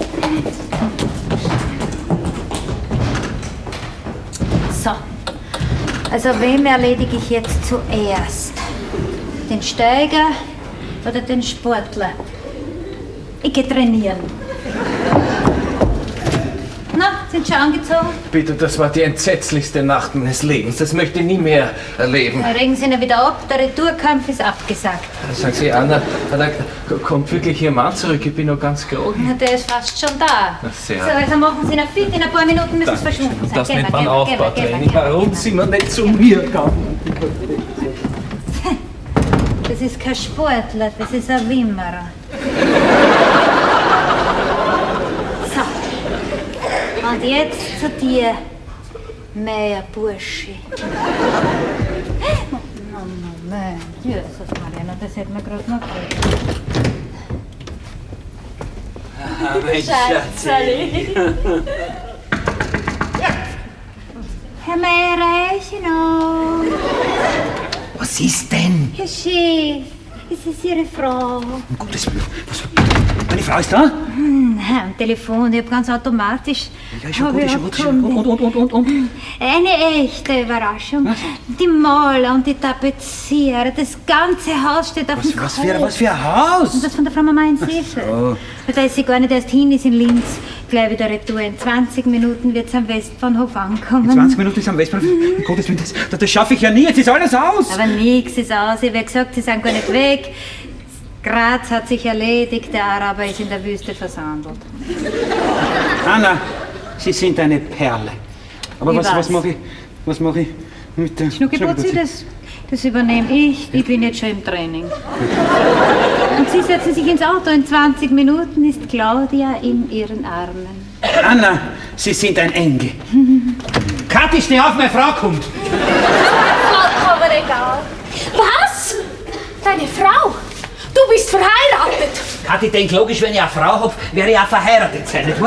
So. Also, wem erledige ich jetzt zuerst? Den Steiger oder den Sportler? Ich gehe trainieren. Na, sind schon angezogen? Bitte, das war die entsetzlichste Nacht meines Lebens. Das möchte ich nie mehr erleben. Dann regen Sie ihn wieder ab, der Retourkampf ist abgesagt. Sagen Sie, Anna, da kommt wirklich Ihr Mann zurück. Ich bin noch ganz groggy. Na, der ist fast schon da. Na, sehr. So, also machen Sie ihn fit, in ein paar Minuten müssen Sie verschwunden sein. Das Gehen nennt wir, man gehen wir, gehen wir, Aufbautraining. gehen wir, gehen Warum sind wir nicht zu mir gegangen? wir. Das ist kein Sportler, das ist ein Wimmerer. So. Und jetzt zu dir, Meier Burschi. Oh, Moment, Jesus Mariana, das hätten wir gerade noch gehört. Ah, mein Schatzi. Herr Meier Reichenau. Was ist denn? Herr Chef, es ist Ihre Frau. Um Gottes Willen. Was, meine Frau ist da? Hm, am Telefon, ich hab ganz automatisch. Ja, ist schon hab gut, ich ist schon gut. abgekommen. Und, und, und, und, und? Eine echte Überraschung. Die Maler und die Tapezierer, das ganze Haus steht auf Was, dem was, Kopf. für, was für ein Haus? Und das von der Frau Mama in Seefeld. Da ist sie gar nicht erst hin, ist in Linz. Gleich wieder retour. In zwanzig Minuten wird sie am Westbahnhof ankommen. zwanzig Minuten ist am Westbahnhof. Um Gottes Willen, das, das schaffe ich ja nie. Jetzt ist alles aus. Aber nichts ist aus. Ich habe gesagt, sie sind gar nicht weg. Graz hat sich erledigt, der Araber ist in der Wüste versandelt. Anna, Sie sind eine Perle. Aber Ich was, weiß. was mache ich, was mache ich mit der Schnuckiputzi, das, das übernehme ich. Ich bin jetzt schon im Training. Und Sie setzen sich ins Auto. In zwanzig Minuten ist Claudia in Ihren Armen. Anna, Sie sind ein Engel. Kathi, steh auf, meine Frau kommt. Vollkommen egal. Was? Deine Frau? Du bist verheiratet. Kathi, denk logisch, wenn ich eine Frau hab, wäre ich auch verheiratet sein, nicht wahr?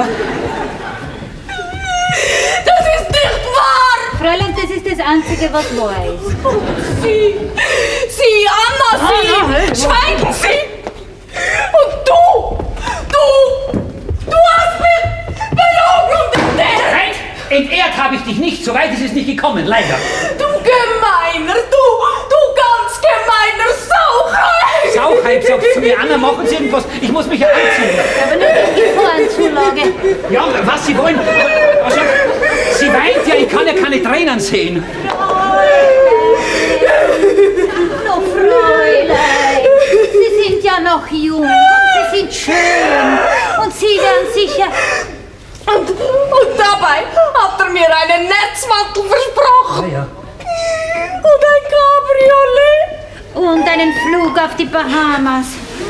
Das ist nicht wahr. Fräulein, das ist das Einzige, was wahr ist. Sie, Sie, Anna, Sie, Ah, hör auf. schweigen Sie. Und du, du, du hast mich belogen und entehrt. Nein, entehrt habe ich dich nicht. So weit ist es nicht gekommen, leider. Du gemeiner, du, du ganz gemeiner Sauchei. Sauchheim, sagst du mir, Anna, machen Sie irgendwas. Ich muss mich ja anziehen. Aber nicht in Gefahrenszulage. Ja, was Sie wollen. Also, sie weint ja, ich kann ja keine Tränen sehen. Oh, Fräulein, Sie sind ja noch jung und Sie sind schön. Und Sie werden sicher... Und, und dabei hat er mir einen Netzmantel versprochen. Ja, ja. Und ein Cabriolet. und einen Flug auf die Bahamas.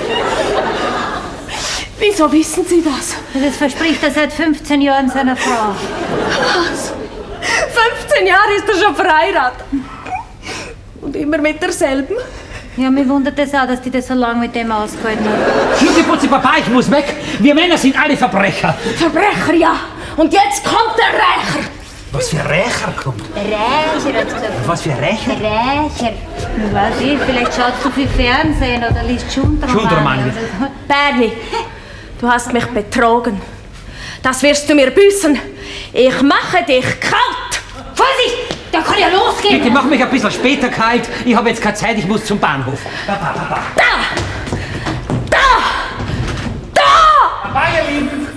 Wieso wissen Sie das? Das verspricht er seit fünfzehn Jahren seiner Frau. Was? fünfzehn Jahre ist er schon verheiratet. Und immer mit derselben? Ja, mir wundert es auch, dass die das so lange mit dem ausgehalten hat. Schnuckiputzi, Papa, ich muss weg. Wir Männer sind alle Verbrecher. Verbrecher, ja. Und jetzt kommt der Rächer. Was für Rächer kommt? Rächer, hat's gesagt. Was für Rächer? Rächer. Ich weiß nicht, vielleicht schaust du viel Fernsehen oder liest Schundromane. Schundromane. oder so. Berli, du hast mich betrogen. Das wirst du mir büßen. Ich mache dich kalt. Vorsicht, da kann ja losgehen. Bitte mach mich ein bisschen später kalt. Ich habe jetzt keine Zeit, ich muss zum Bahnhof. Papa, Papa. Da! Da! Da! Papa, ihr Lieben.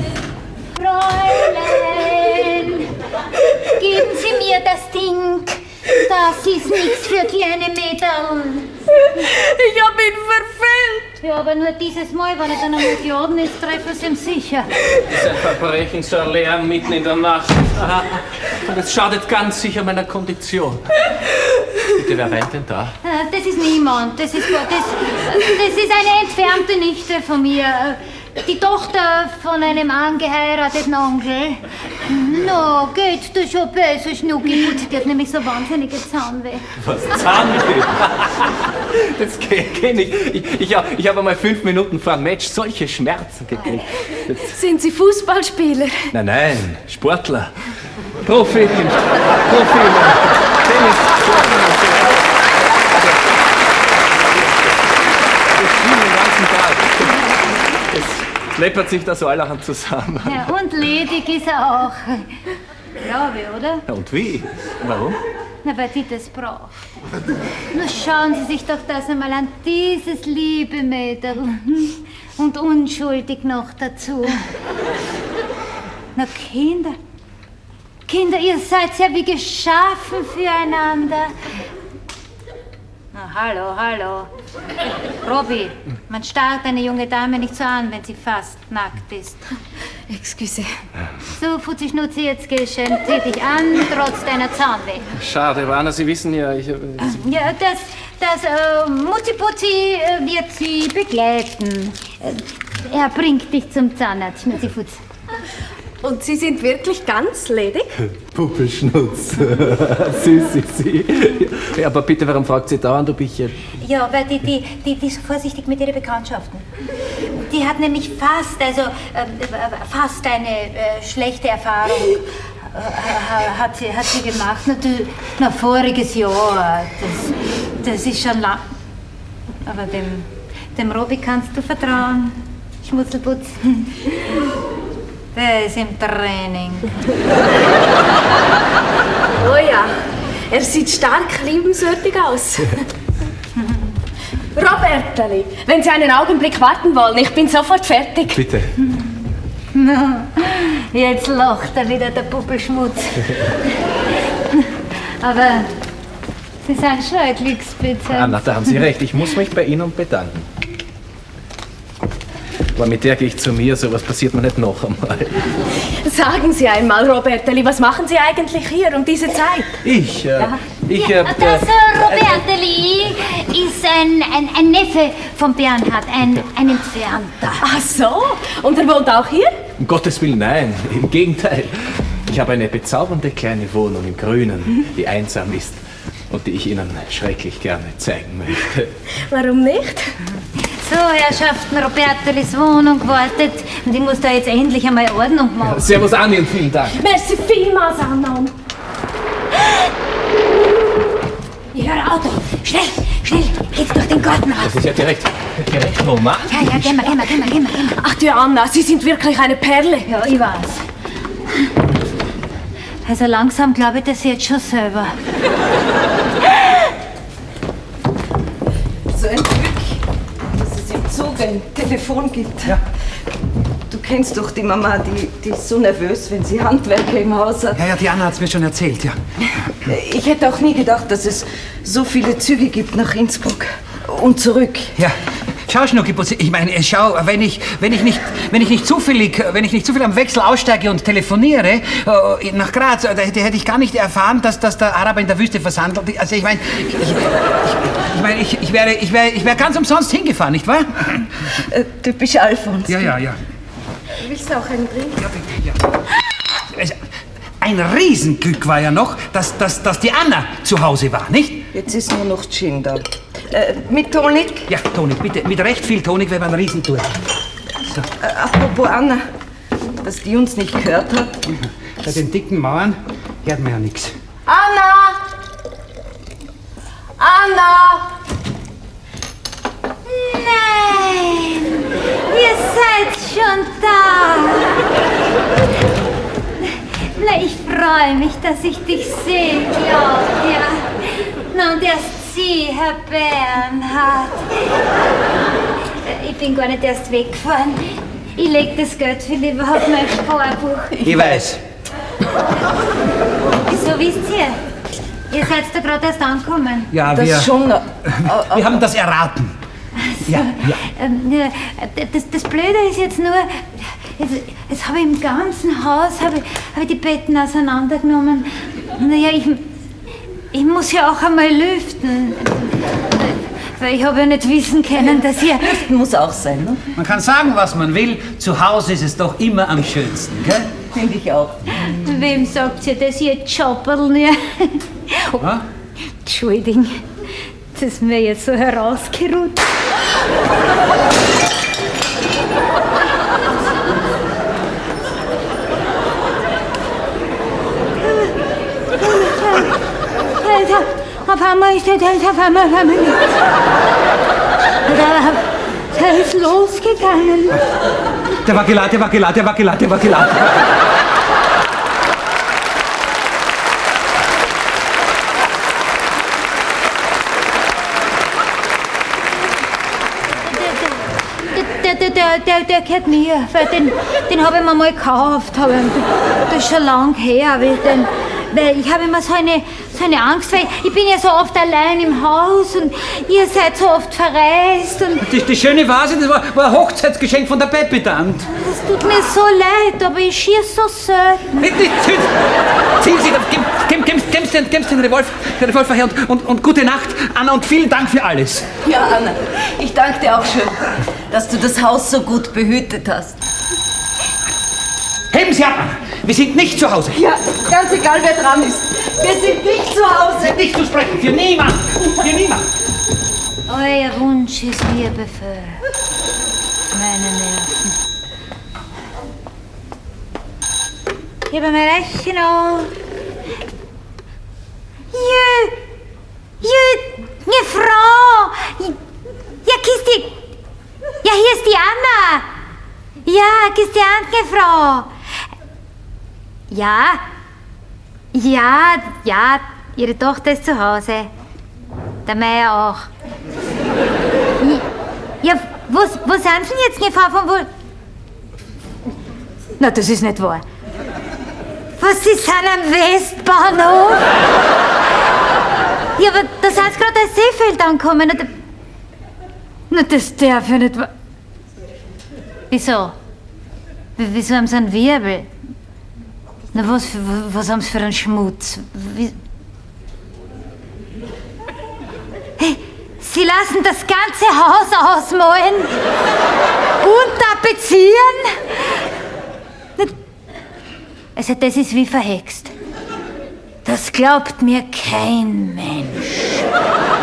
Fräulein, geben Sie mir das Ding. Das ist nichts für kleine Mädel. Ich hab ihn verfehlt. Ja, aber nur dieses Mal, wenn er dann einmal geladen ist, treffen Sie ihn sicher. Sein Verbrechen, so ein Lärm mitten in der Nacht. Aha. Und es schadet ganz sicher meiner Kondition. Bitte, wer weint denn da? Äh, Das ist niemand. Das ist, das, das ist eine entfernte Nichte von mir. Die Tochter von einem angeheirateten Onkel. No, geht du schon besser, Schnucki. Die hat nämlich so wahnsinnige Zahnweh. Was, Zahnweh? Das kenne ich. Ich, ich, hab- ich habe einmal fünf Minuten vor einem Match solche Schmerzen gekriegt. Das, Sind Sie Fußballspieler? nein, nein, Sportler. Profi. Profi. Tennis. Das spielen den ganzen Tag. Es läppert sich da so allerhand zusammen. Ja, und ledig ist er auch. Glaube, oder? Ja, und wie? Warum? Na, weil die das braucht. Na, schauen Sie sich doch das einmal an, dieses liebe Mädel. Und unschuldig noch dazu. Na, Kinder. Kinder, ihr seid ja wie geschaffen füreinander. Na, hallo, hallo. Robby, man starrt eine junge Dame nicht so an, wenn sie fast nackt ist. Excuse. So, Fuzzi Schnutzi, jetzt geh schön, zieh dich an, trotz deiner Zahnweh. Schade, aber Anna, Sie wissen ja, ich... Ja, das, das äh, Mutzi-Putzi äh, wird sie begleiten. Äh, er bringt dich zum Zahnarzt, Schnutzi-Futz. Und Sie sind wirklich ganz ledig? Puppelschnutz. Süß ist sie. Ja, aber bitte, warum fragt sie dauernd, ob ich... äh, Ja, weil die, die, die, die ist so vorsichtig mit ihren Bekanntschaften. Die hat nämlich fast, also äh, fast eine äh, schlechte Erfahrung äh, hat, sie, hat sie gemacht. Natürlich, na, voriges Jahr. Das, das ist schon lang. Aber dem, dem Robby kannst du vertrauen, Schmutzelputz. Der ist im Training. Oh ja, er sieht stark liebenswürdig aus. Robertali, wenn Sie einen Augenblick warten wollen, ich bin sofort fertig. Bitte. Jetzt lacht er wieder, der Puppelschmutz. Aber Sie sind schon ein Glückspilze. Anna, da haben Sie recht. Ich muss mich bei Ihnen bedanken. Aber mit der gehe ich zu mir, sowas passiert mir nicht noch einmal. Sagen Sie einmal, Robertali, was machen Sie eigentlich hier um diese Zeit? Ich, äh, ich, Ja, äh, das äh, Roberteli ist ein, ein, ein Neffe von Bernhard, ein, ein Entfernter. Ach so, und er wohnt auch hier? um Gottes Willen, nein. Im Gegenteil. Ich habe eine bezaubernde kleine Wohnung im Grünen, die einsam ist und die ich Ihnen schrecklich gerne zeigen möchte. Warum nicht? So, Herrschaften, Robertelis Wohnung gewartet und ich muss da jetzt endlich einmal Ordnung machen. Servus, Anni, und vielen Dank. Merci vielmals, Anna. Ich höre Auto. Schnell, schnell, geht's durch den Garten raus. Das ist ja direkt, direkt normal. Ja, ja, geh mal, geh mal, geh mal, geh mal, geh mal. Ach du Anna, Sie sind wirklich eine Perle. Ja, ich weiß. Also langsam glaube ich das jetzt schon selber. So ein Glück, dass es im Zug ein Telefon gibt. Ja. Du kennst doch die Mama, die, die ist so nervös, wenn sie Handwerker im Haus hat. Ja, ja, die Anna hat's mir schon erzählt, ja. Ich hätte auch nie gedacht, dass es so viele Züge gibt nach Innsbruck und zurück. Ja, schau, Schnuckiputz, ich meine, schau, wenn ich, wenn ich nicht, wenn ich nicht zufällig, wenn ich nicht zufällig am Wechsel aussteige und telefoniere äh, nach Graz, da hätte, hätte ich gar nicht erfahren, dass, dass der Araber in der Wüste versandelt. Also ich meine, ich, ich, ich, meine, ich, ich wäre, ich wäre, ich wäre ganz umsonst hingefahren, nicht wahr? Äh, typisch Alfons. Ja, ja, ja. Willst du auch einen Drink? Ja, bitte, ja. Also, ein Riesenglück war ja noch, dass, dass, dass die Anna zu Hause war, nicht? Jetzt ist nur noch Gin da. Äh, mit Tonik? Ja, Tonik, bitte. Mit recht viel Tonik wäre man ein Riesentour. So. Äh, apropos Anna, dass die uns nicht gehört hat. Bei den dicken Mauern hört man ja nichts. Anna! Anna! Nein, ihr seid schon da. Na, ich freue mich, dass ich dich sehe, Claudia. Na, und erst Sie, Herr Bernhard. Ich bin gar nicht erst weggefahren. Ich leg das Geld für lieber auf mein Sparbuch. Ich weiß. Wieso wisst ihr? Ihr seid da gerade erst angekommen. Ja, Das wir, schon. Äh, wir haben das erraten. Ja, ja. Ähm, ja, das, das Blöde ist jetzt nur, jetzt, jetzt habe ich im ganzen Haus habe ich, habe ich die Betten auseinandergenommen. Naja, ich, ich muss ja auch einmal lüften. Weil ich habe ja nicht wissen können, dass ihr... Lüften muss auch sein, ne? Man kann sagen, was man will. Zu Hause ist es doch immer am schönsten, gell? Finde ich auch. Wem sagt ihr das, ihr Jobberl? Ja. Oh, Ja? Entschuldigung, das ist mir jetzt so herausgerutscht. Auf einmal ist der auf einmal, auf einmal nichts. Da, da ist losgegangen. Der war geladen, der war geladen, der war geladen, der war geladen. Der, der, der, der, der gehört mir, weil den, den habe ich mir mal gekauft. Hab ich, das ist schon lang her, weil, den, weil ich habe immer so eine, so eine Angst, weil ich bin ja so oft allein im Haus und ihr seid so oft verreist. Und Die, die schöne Vase, das war, war ein Hochzeitsgeschenk von der Peppi-Tante. es tut mir so leid, aber ich schieße so selten. Nicht, nicht, nicht. Ziehen Sie, geben geb, geb, geb, den, geben Sie den Revolver, den Revolver her und, und, und gute Nacht, Anna, und vielen Dank für alles. Ja, Anna, ich danke dir auch schön, dass du das Haus so gut behütet hast. Heben Sie ab, Anna. Wir sind nicht zu Hause. Ja, ganz egal, wer dran ist. Wir sind nicht zu Hause. Nicht zu sprechen, für niemand. Für niemand. Euer Wunsch ist mir Befehl. Meine Nerven. Ich habe mein Rechnung. Jö, jö, ne Frau. Ja, Kisti. Ja, hier ist die Anna. Ja, Kisti Anke, Frau. Ja, ja, ja, ihre Tochter ist zu Hause. Der Meier auch. Ja, wo, wo sind Sie denn jetzt gefahren? Von wo? Na, das ist nicht wahr. Was, Sie sind am Westbahnhof? Ja, aber da sind Sie gerade aus Seefeld angekommen. Na, na, das darf ja nicht wahr. Wieso? W- Wieso haben Sie einen Wirbel? Na, was, für, was haben Sie für einen Schmutz? Wie... Hey, Sie lassen das ganze Haus ausmalen und tapezieren? Also das ist wie verhext. Das glaubt mir kein Mensch.